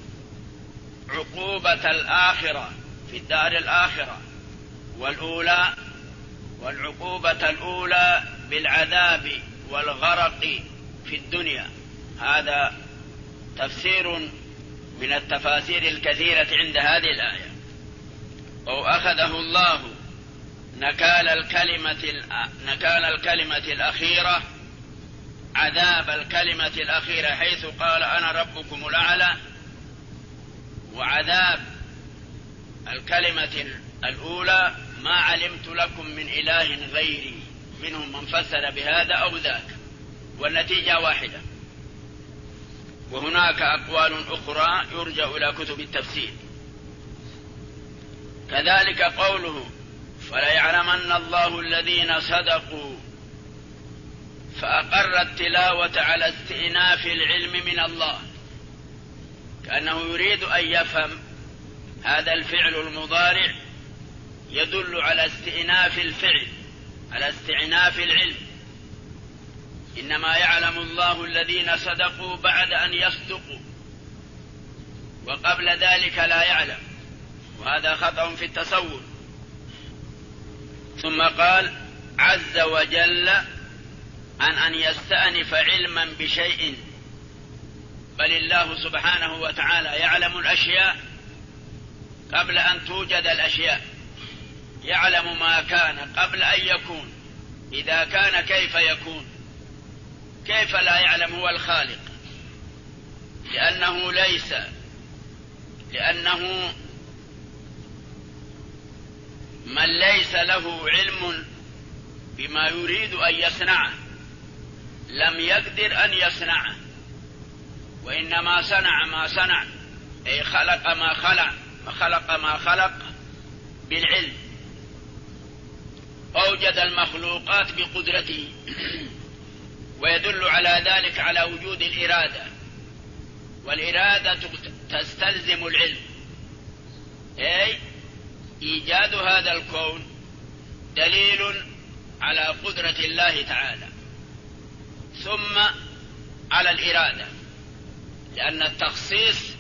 عقوبة الآخرة في الدار الآخرة، والأولى والعقوبة الأولى بالعذاب والغرق في الدنيا. هذا تفسير من التفاسير الكثيرة عند هذه الآية. أو أخذه الله نكال الكلمة الأخيرة، عذاب الكلمة الأخيرة، حيث قال: أنا ربكم الأعلى. وعذاب الكلمة الأولى: ما علمت لكم من إله غيري. منهم من فسر بهذا أو ذاك، والنتيجة واحدة. وهناك أقوال أخرى يرجع إلى كتب التفسير. كذلك قوله: فليعلمن الله الذين صدقوا، فأقر التلاوة على استئناف العلم من الله، كأنه يريد أن يفهم هذا الفعل المضارع يدل على استئناف الفعل، على استئناف العلم. إنما يعلم الله الذين صدقوا بعد أن يصدقوا، وقبل ذلك لا يعلم، وهذا خطأ في التصور. ثم قال عز وجل عن أن يستأنف علما بشيء، بل الله سبحانه وتعالى يعلم الأشياء قبل أن توجد الأشياء، يعلم ما كان قبل أن يكون. إذا كان كيف يكون؟ كيف لا يعلم هو الخالق؟ لأنه من ليس له علم بما يريد أن يصنعه لم يقدر أن يصنعه، وإنما صنع ما صنع، أي خلق ما خلق بالعلم. أوجد المخلوقات بقدرته، ويدل على ذلك على وجود الإرادة، والإرادة تستلزم العلم. أي إيجاد هذا الكون دليل على قدرة الله تعالى، ثم على الإرادة، لأن التخصيص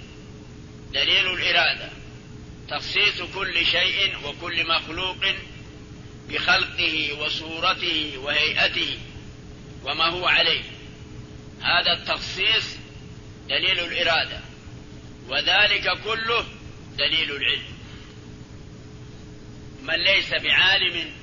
دليل الإرادة. تخصيص كل شيء وكل مخلوق بخلقه وصورته وهيئته وما هو عليه. هذا التخصيص دليل الإرادة، وذلك كله دليل العلم. من ليس بعالم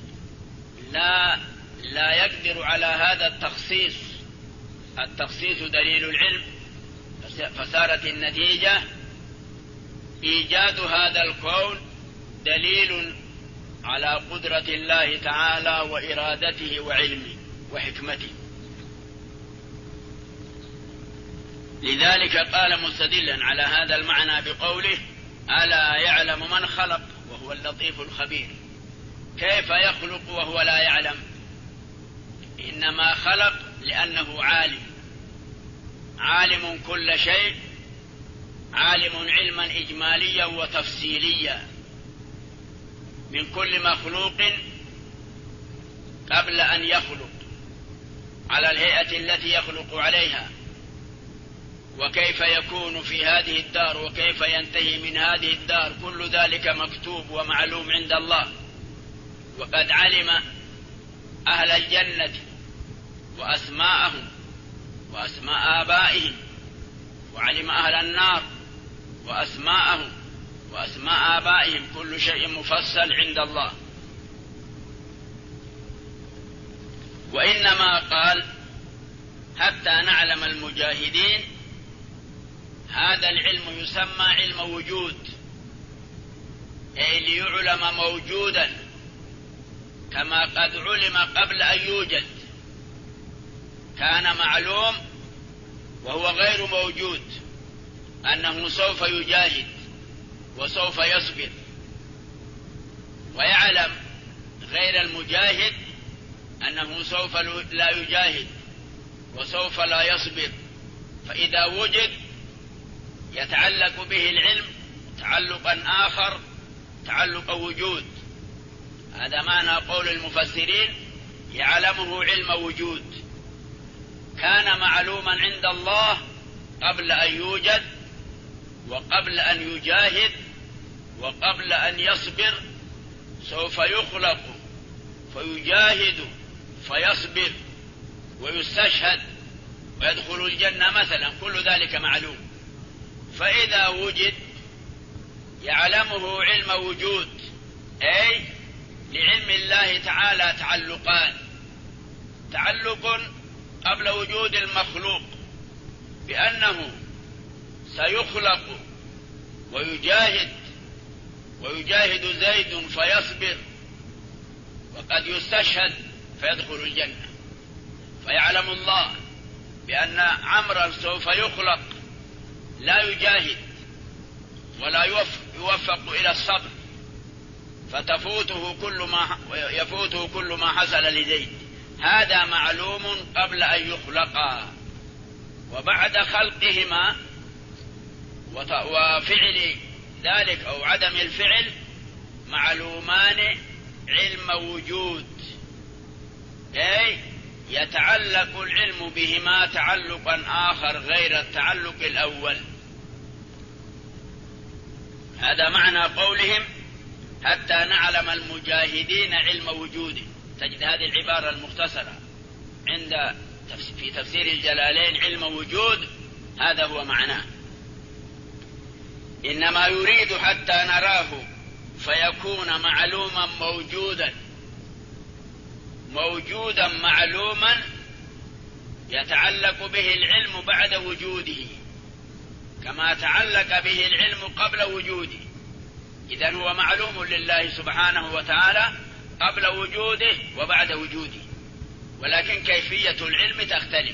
لا يقدر على هذا التخصيص. التخصيص دليل العلم، فصارت النتيجة إيجاد هذا الكون دليل على قدرة الله تعالى وإرادته وعلمه وحكمته. لذلك قال مستدلا على هذا المعنى بقوله: ألا يعلم من خلق وهو اللطيف الخبير. كيف يخلق وهو لا يعلم؟ إنما خلق لأنه عالم كل شيء، عالم علما إجماليا وتفصيليا من كل مخلوق قبل أن يخلق، على الهيئة التي يخلق عليها، وكيف يكون في هذه الدار وكيف ينتهي من هذه الدار. كل ذلك مكتوب ومعلوم عند الله. وقد علم أهل الجنة وأسماءهم وأسماء آبائهم، وعلم أهل النار وأسماءهم وأسماء آبائهم. كل شيء مفصل عند الله. وإنما قال: حتى نعلم المجاهدين. هذا العلم يسمى علم وجود، أي ليعلم موجودا كما قد علم قبل أن يوجد. كان معلوم وهو غير موجود أنه سوف يجاهد وسوف يصبر، ويعلم غير المجاهد أنه سوف لا يجاهد وسوف لا يصبر. فإذا وجد يتعلق به العلم تعلقا آخر، تعلق وجود. هذا معنى قول المفسرين: يعلمه علم وجود. كان معلوما عند الله قبل أن يوجد وقبل أن يجاهد وقبل أن يصبر. سوف يخلق فيجاهد فيصبر ويستشهد ويدخل الجنة مثلا. كل ذلك معلوم. فإذا وجد يعلمه علم وجود، أي لعلم الله تعالى تعلقان: تعلق قبل وجود المخلوق بأنه سيخلق ويجاهد زيد فيصبر، وقد يستشهد فيدخل الجنة. فيعلم الله بأن عمرا سوف يخلق لا يجاهد ولا يوفق إلى الصبر، يفوته كل ما حصل لزيد. هذا معلوم قبل أن يخلقا. وبعد خلقهما وفعل ذلك أو عدم الفعل معلومان علم وجود، أي يتعلق العلم بهما تعلقا آخر غير التعلق الأول. هذا معنى قولهم: حتى نعلم المجاهدين علم وجوده. تجد هذه العبارة المختصرة في تفسير الجلالين: علم وجود، هذا هو معناه. إنما يريد حتى نراه فيكون معلوما موجودا معلوما يتعلق به العلم بعد وجوده كما تعلق به العلم قبل وجوده. إذن هو معلوم لله سبحانه وتعالى قبل وجوده وبعد وجوده، ولكن كيفية العلم تختلف،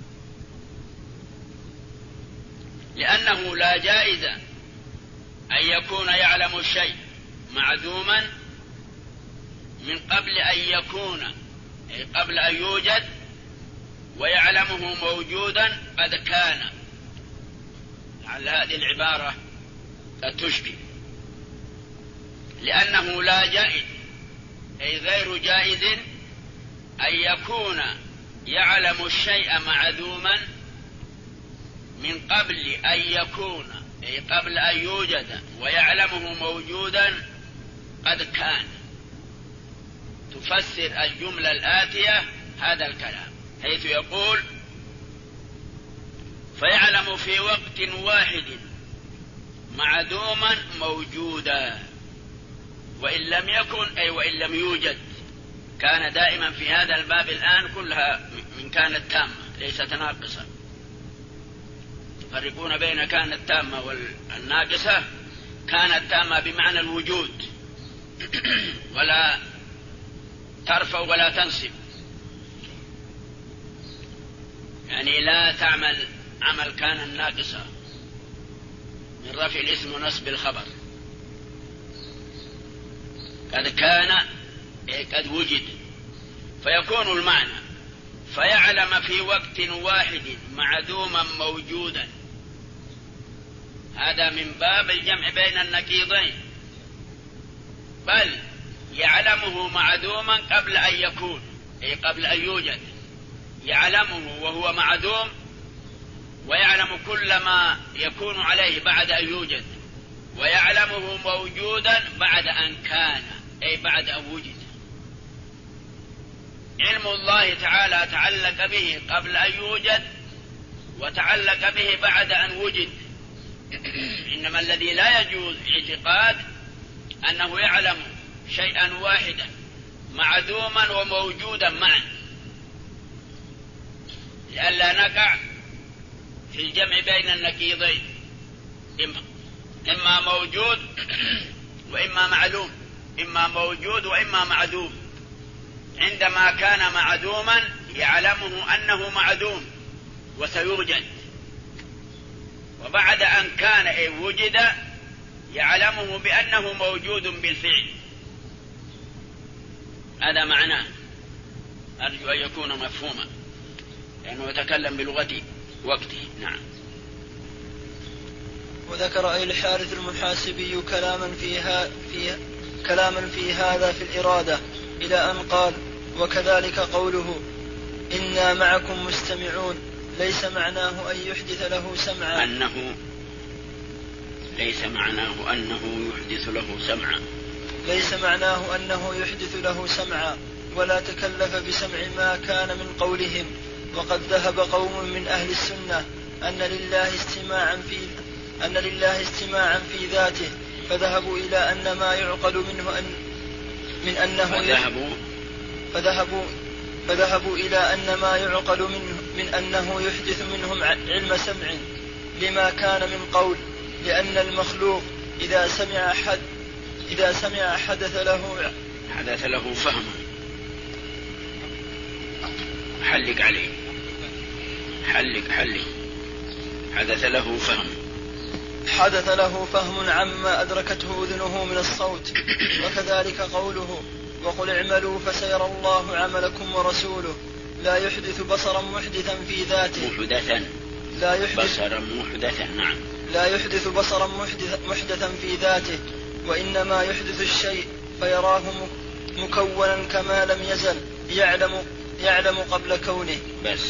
لأنه لا جائز أن يكون يعلم الشيء معدوما من قبل أن يكون، أي قبل أن يوجد، ويعلمه موجودا قد كان. على هذه العبارة قد تشكل، لأنه لا جائز، أي غير جائز أن يكون يعلم الشيء معدوما من قبل أن يكون، أي قبل أن يوجد، ويعلمه موجودا قد كان. تفسر الجملة الآتية هذا الكلام، حيث يقول: فيعلم في وقت واحد معدوما موجودا وإن لم يكن، أي وإن لم يوجد. كان دائما في هذا الباب الآن كلها من كانت تامة ليست ناقصة، يفرقون بين كانت تامة والناقصة. كانت تامة بمعنى الوجود، ولا ترفع ولا تنصب، يعني لا تعمل عمل كان الناقصة من رفع الاسم ونصب الخبر. قد كان قد وجد، فيكون المعنى فيعلم في وقت واحد معدوما موجودا. هذا من باب الجمع بين النقيضين، بل يعلمه معدوما قبل أن يكون، أي قبل أن يوجد. يعلمه وهو معدوم، ويعلم كل ما يكون عليه بعد أن يوجد، ويعلمه موجودا بعد أن كان، أي بعد أن وجد. علم الله تعالى تعلق به قبل أن يوجد، وتعلق به بعد أن وجد. إنما الذي لا يجوز اعتقاد أنه يعلم شيئا واحدا معدوما وموجودا معا، لئلا نقع في الجمع بين النقيضين، إما موجود وإما معلوم، إما موجود وإما معدوم. عندما كان معدوما يعلمه أنه معدوم وسيوجد، وبعد أن كان أي وجد يعلمه بأنه موجود بالفعل. هذا معناه، أرجو أن يكون مفهوما، لأنه يتكلم بلغة وقته. نعم. وذكر أي الحارث المحاسبي كلاما في هذا في الإرادة، إلى أن قال: وكذلك قوله إنا معكم مستمعون، ليس معناه أن يحدث له سمعا، ليس معناه أنه يحدث له سمعا، ليس معناه أنه يحدث له سمعا، ولا تكلف بسمع ما كان من قولهم. وقد ذهب قوم من أهل السنة أن لله استماعا في ذاته، فذهبوا إلى أن ما يعقل منه فذهبوا إلى أن ما يعقل من أنه يحدث منهم علم سمع لما كان من قول، لأن المخلوق إذا سمع حدث له فهم. حلق عليه، حلق حدث له فهم عما أدركته أذنه من الصوت. وكذلك قوله: وقل اعملوا فسيرى الله عملكم ورسوله، لا يحدث بصرا محدثا في ذاته، لا يحدث بصرا محدثا في ذاته، وإنما يحدث الشيء فيراه مكونا كما لم يزل يعلم قبل كونه. بس.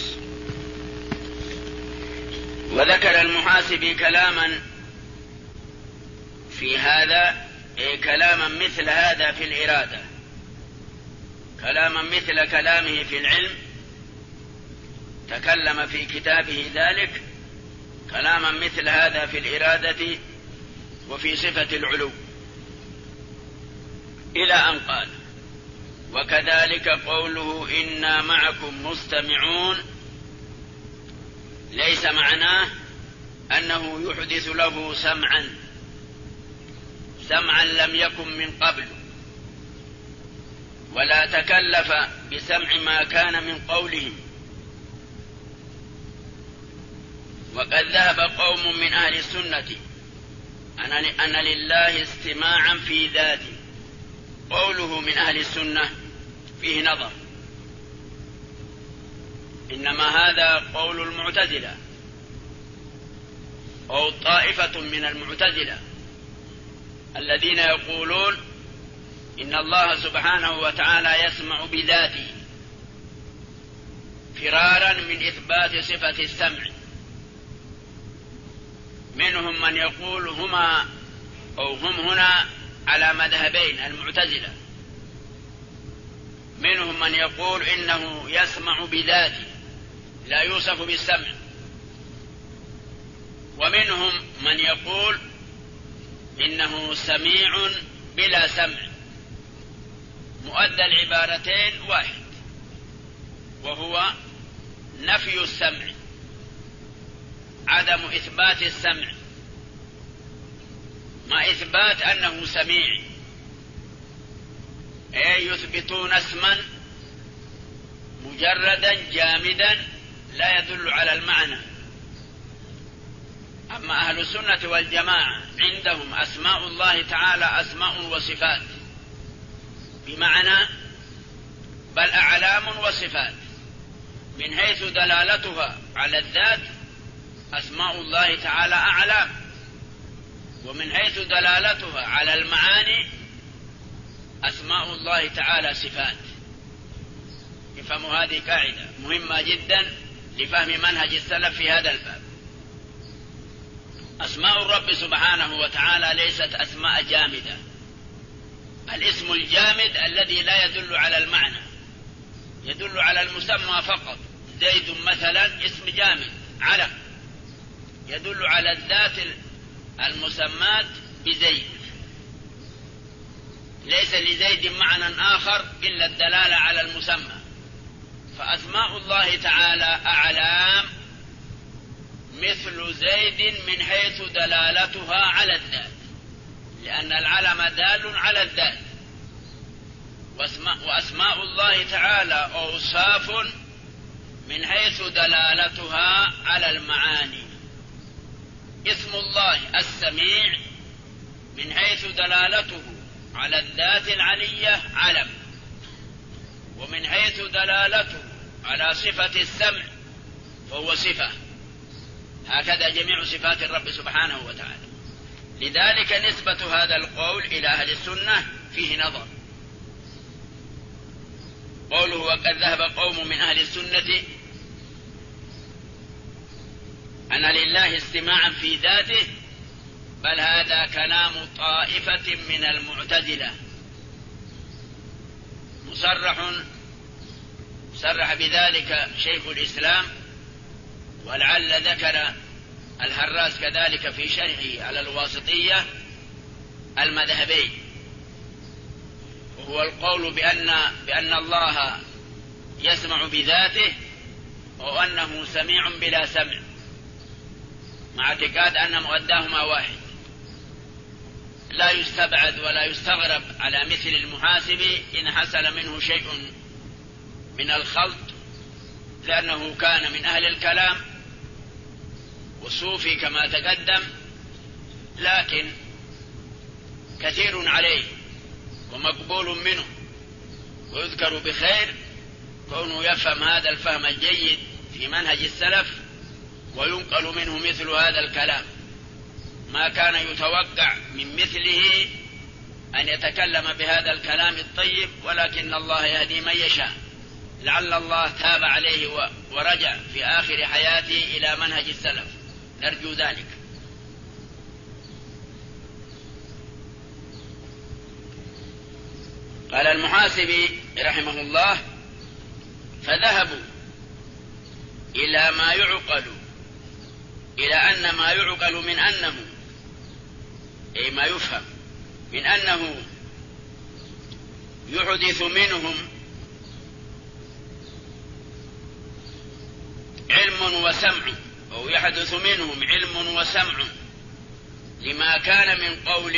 وذكر المحاسبي كلاما في هذا، كلاما مثل هذا في الإرادة، كلاما مثل كلامه في العلم، تكلم في كتابه ذلك، كلاما مثل هذا في الإرادة وفي صفة العلو، إلى أن قال: وكذلك قوله إنا معكم مستمعون، ليس معناه أنه يحدث له سمعا لم يكن من قبل، ولا تكلف بسمع ما كان من قولهم. وقد ذهب قوم من أهل السنة أن لله استماعا في ذاته. قوله من أهل السنة فيه نظر، إنما هذا قول المعتزلة أو طائفة من المعتزلة الذين يقولون إن الله سبحانه وتعالى يسمع بذاته، فرارا من إثبات صفة السمع. منهم من يقول هم هنا على مذهبين: المعتزلة منهم من يقول إنه يسمع بذاته لا يوصف بالسمع، ومنهم من يقول إنه سميع بلا سمع. مؤدى العبارتين واحد، وهو نفي السمع، عدم إثبات السمع مع إثبات أنه سميع، أي يثبتون اسما مجردا جامدا لا يدل على المعنى. أما أهل السنة والجماعة عندهم أسماء الله تعالى أسماء وصفات، بمعنى بل أعلام وصفات، من حيث دلالتها على الذات أسماء الله تعالى أعلام، ومن حيث دلالتها على المعاني أسماء الله تعالى صفات. افهموا هذه قاعدة مهمة جدا لفهم منهج السلف في هذا الباب. أسماء الرب سبحانه وتعالى ليست أسماء جامدة. الاسم الجامد الذي لا يدل على المعنى، يدل على المسمى فقط. زيد مثلا اسم جامد علم، يدل على الذات المسمات بزيد، ليس لزيد معنى آخر إلا الدلالة على المسمى. فأسماء الله تعالى أعلام مثل زيد من حيث دلالتها على الذات، لأن العلم دال على الذات. وأسماء الله تعالى أوصاف من حيث دلالتها على المعاني. اسم الله السميع من حيث دلالته على الذات العلية علم، ومن حيث دلالته على صفة السمع فهو صفة. هكذا جميع صفات الرب سبحانه وتعالى. لذلك نسبة هذا القول إلى أهل السنة فيه نظر. قوله وقد ذهب قوم من أهل السنة أن لله استماعا في ذاته، بل هذا كلام طائفة من المعتزلة صرح بذلك شيخ الإسلام، ولعل ذكر الهراس كذلك في شرحه على الواسطية المذهبين، وهو القول بأن الله يسمع بذاته، وأنه سميع بلا سمع، مع اعتقاد أن مؤداهما واحد. لا يستبعد ولا يستغرب على مثل المحاسب إن حصل منه شيء من الخلط، لأنه كان من أهل الكلام وصوفي كما تقدم، لكن كثير عليه ومقبول منه ويذكر بخير كونه يفهم هذا الفهم الجيد في منهج السلف، وينقل منه مثل هذا الكلام. ما كان يتوقع من مثله أن يتكلم بهذا الكلام الطيب، ولكن الله يهدي من يشاء. لعل الله تاب عليه ورجع في آخر حياته إلى منهج السلف، نرجو ذلك. قال المحاسبي رحمه الله: فذهبوا إلى أن ما يعقل من أنه، أي ما يفهم من أنه يحدث منهم علم وسمع، أو يحدث منهم علم وسمع لما كان من قول،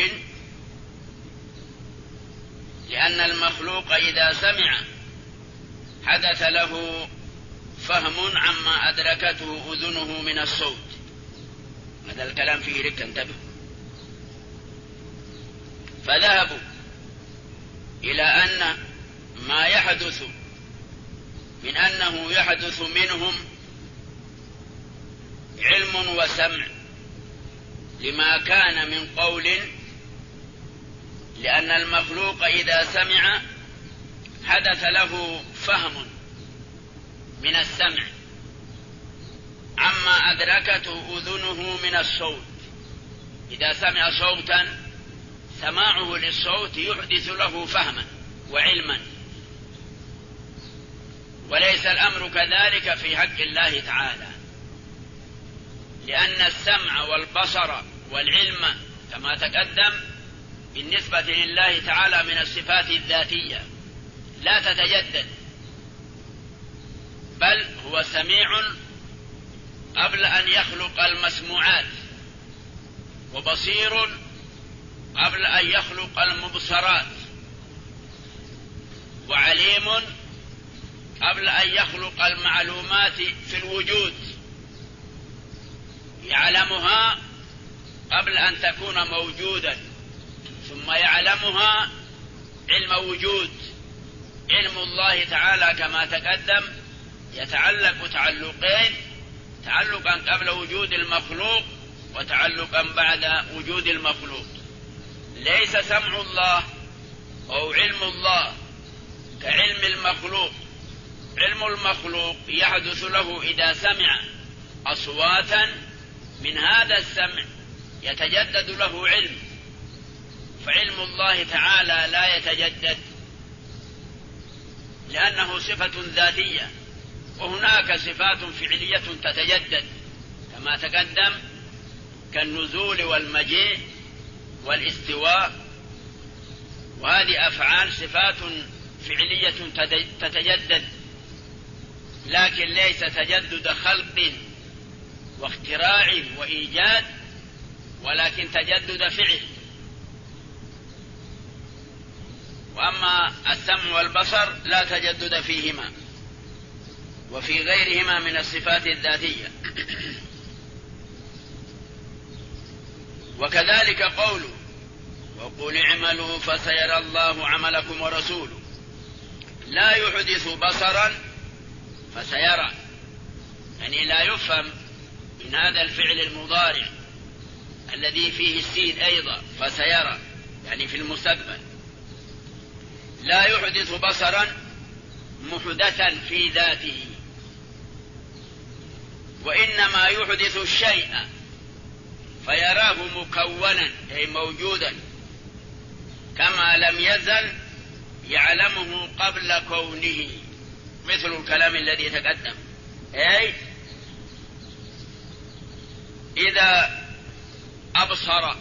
لأن المخلوق إذا سمع حدث له فهم عما أدركته أذنه من الصوت. هذا الكلام فيه ركة، انتبه. فذهبوا إلى أن ما يحدث من أنه يحدث منهم علم وسمع لما كان من قول، لأن المخلوق إذا سمع حدث له فهم من السمع عما أدركته أذنه من الصوت. إذا سمع صوتا سماعه للصوت يحدث له فهما وعلما، وليس الأمر كذلك في حق الله تعالى، لأن السمع والبصر والعلم كما تقدم بالنسبة لله تعالى من الصفات الذاتية لا تتجدد، بل هو سميع قبل أن يخلق المسموعات، وبصير قبل أن يخلق المبصرات، وعليم قبل أن يخلق المعلومات في الوجود، يعلمها قبل أن تكون موجودا، ثم يعلمها علم وجود. علم الله تعالى كما تقدم يتعلق تعلقين: تعلقا قبل وجود المخلوق وتعلقا بعد وجود المخلوق. ليس سمع الله أو علم الله كعلم المخلوق. علم المخلوق يحدث له إذا سمع أصواتا، من هذا السمع يتجدد له علم، فعلم الله تعالى لا يتجدد لأنه صفة ذاتية، وهناك صفات فعلية تتجدد كما تقدم كالنزول والمجيء والاستواء، وهذه أفعال صفات فعلية تتجدد، لكن ليس تجدد خلق واختراع وإيجاد، ولكن تجدد فعل. وأما السمع والبصر لا تجدد فيهما وفي غيرهما من الصفات الذاتية. وكذلك قوله: وقل اعملوا فسيرى الله عملكم ورسوله. لا يحدث بصرا فسيرى، يعني لا يفهم من هذا الفعل المضارع الذي فيه السين أيضا فسيرى، يعني في المستقبل. لا يحدث بصرا محدثا في ذاته، وإنما يحدث الشيء فيراه مكونا أي موجودا، كما لم يزل يعلمه قبل كونه، مثل الكلام الذي تقدم. أي إذا أبصر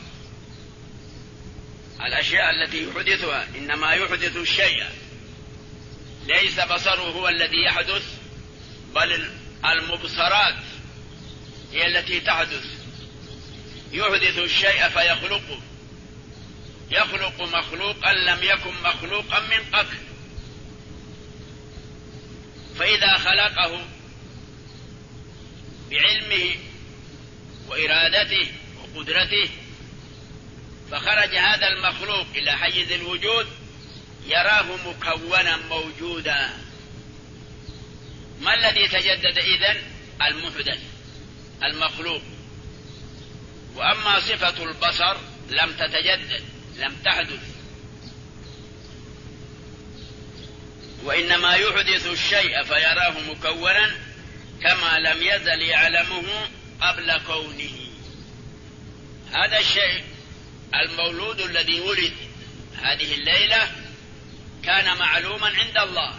الأشياء التي يحدثها، إنما يحدث الشيء، ليس بصره هو الذي يحدث، بل المبصرات هي التي تحدث. يحدث الشيء فيخلقه، يخلق مخلوقا لم يكن مخلوقا من قبل، فإذا خلقه بعلمه وإرادته وقدرته فخرج هذا المخلوق إلى حيز الوجود يراه مكونا موجودا. ما الذي تجدد إذن؟ المحدث المخلوق. وأما صفة البصر لم تتجدد، لم تحدث، وإنما يحدث الشيء فيراه مكونا كما لم يزل يعلمه قبل كونه. هذا الشيء المولود الذي ولد هذه الليلة كان معلوما عند الله،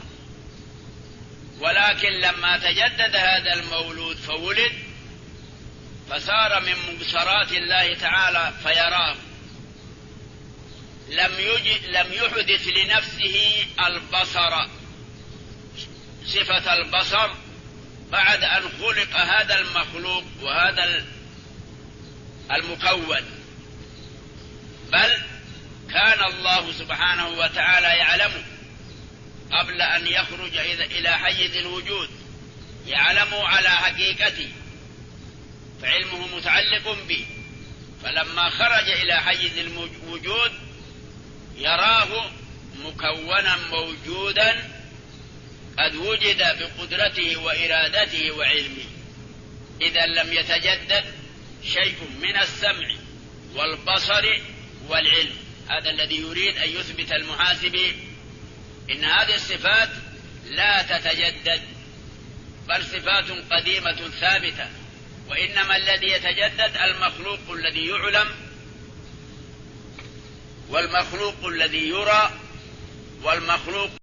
ولكن لما تجدد هذا المولود فولد فصار من مبصرات الله تعالى فيراه. لم يحدث لنفسه البصر، صفة البصر، بعد أن خلق هذا المخلوق وهذا المكون، بل كان الله سبحانه وتعالى يعلمه قبل أن يخرج إلى حيز الوجود، يعلمه على حقيقته، فعلمه متعلق به. فلما خرج إلى حيز الوجود يراه مكونا موجودا قد وجد بقدرته وإرادته وعلمه. إذا لم يتجدد شيء من السمع والبصر والعلم. هذا الذي يريد أن يثبت المحاسبي، إن هذه الصفات لا تتجدد، بل صفات قديمة ثابتة، وإنما الذي يتجدد المخلوق الذي يعلم، والمخلوق الذي يرى، والمخلوق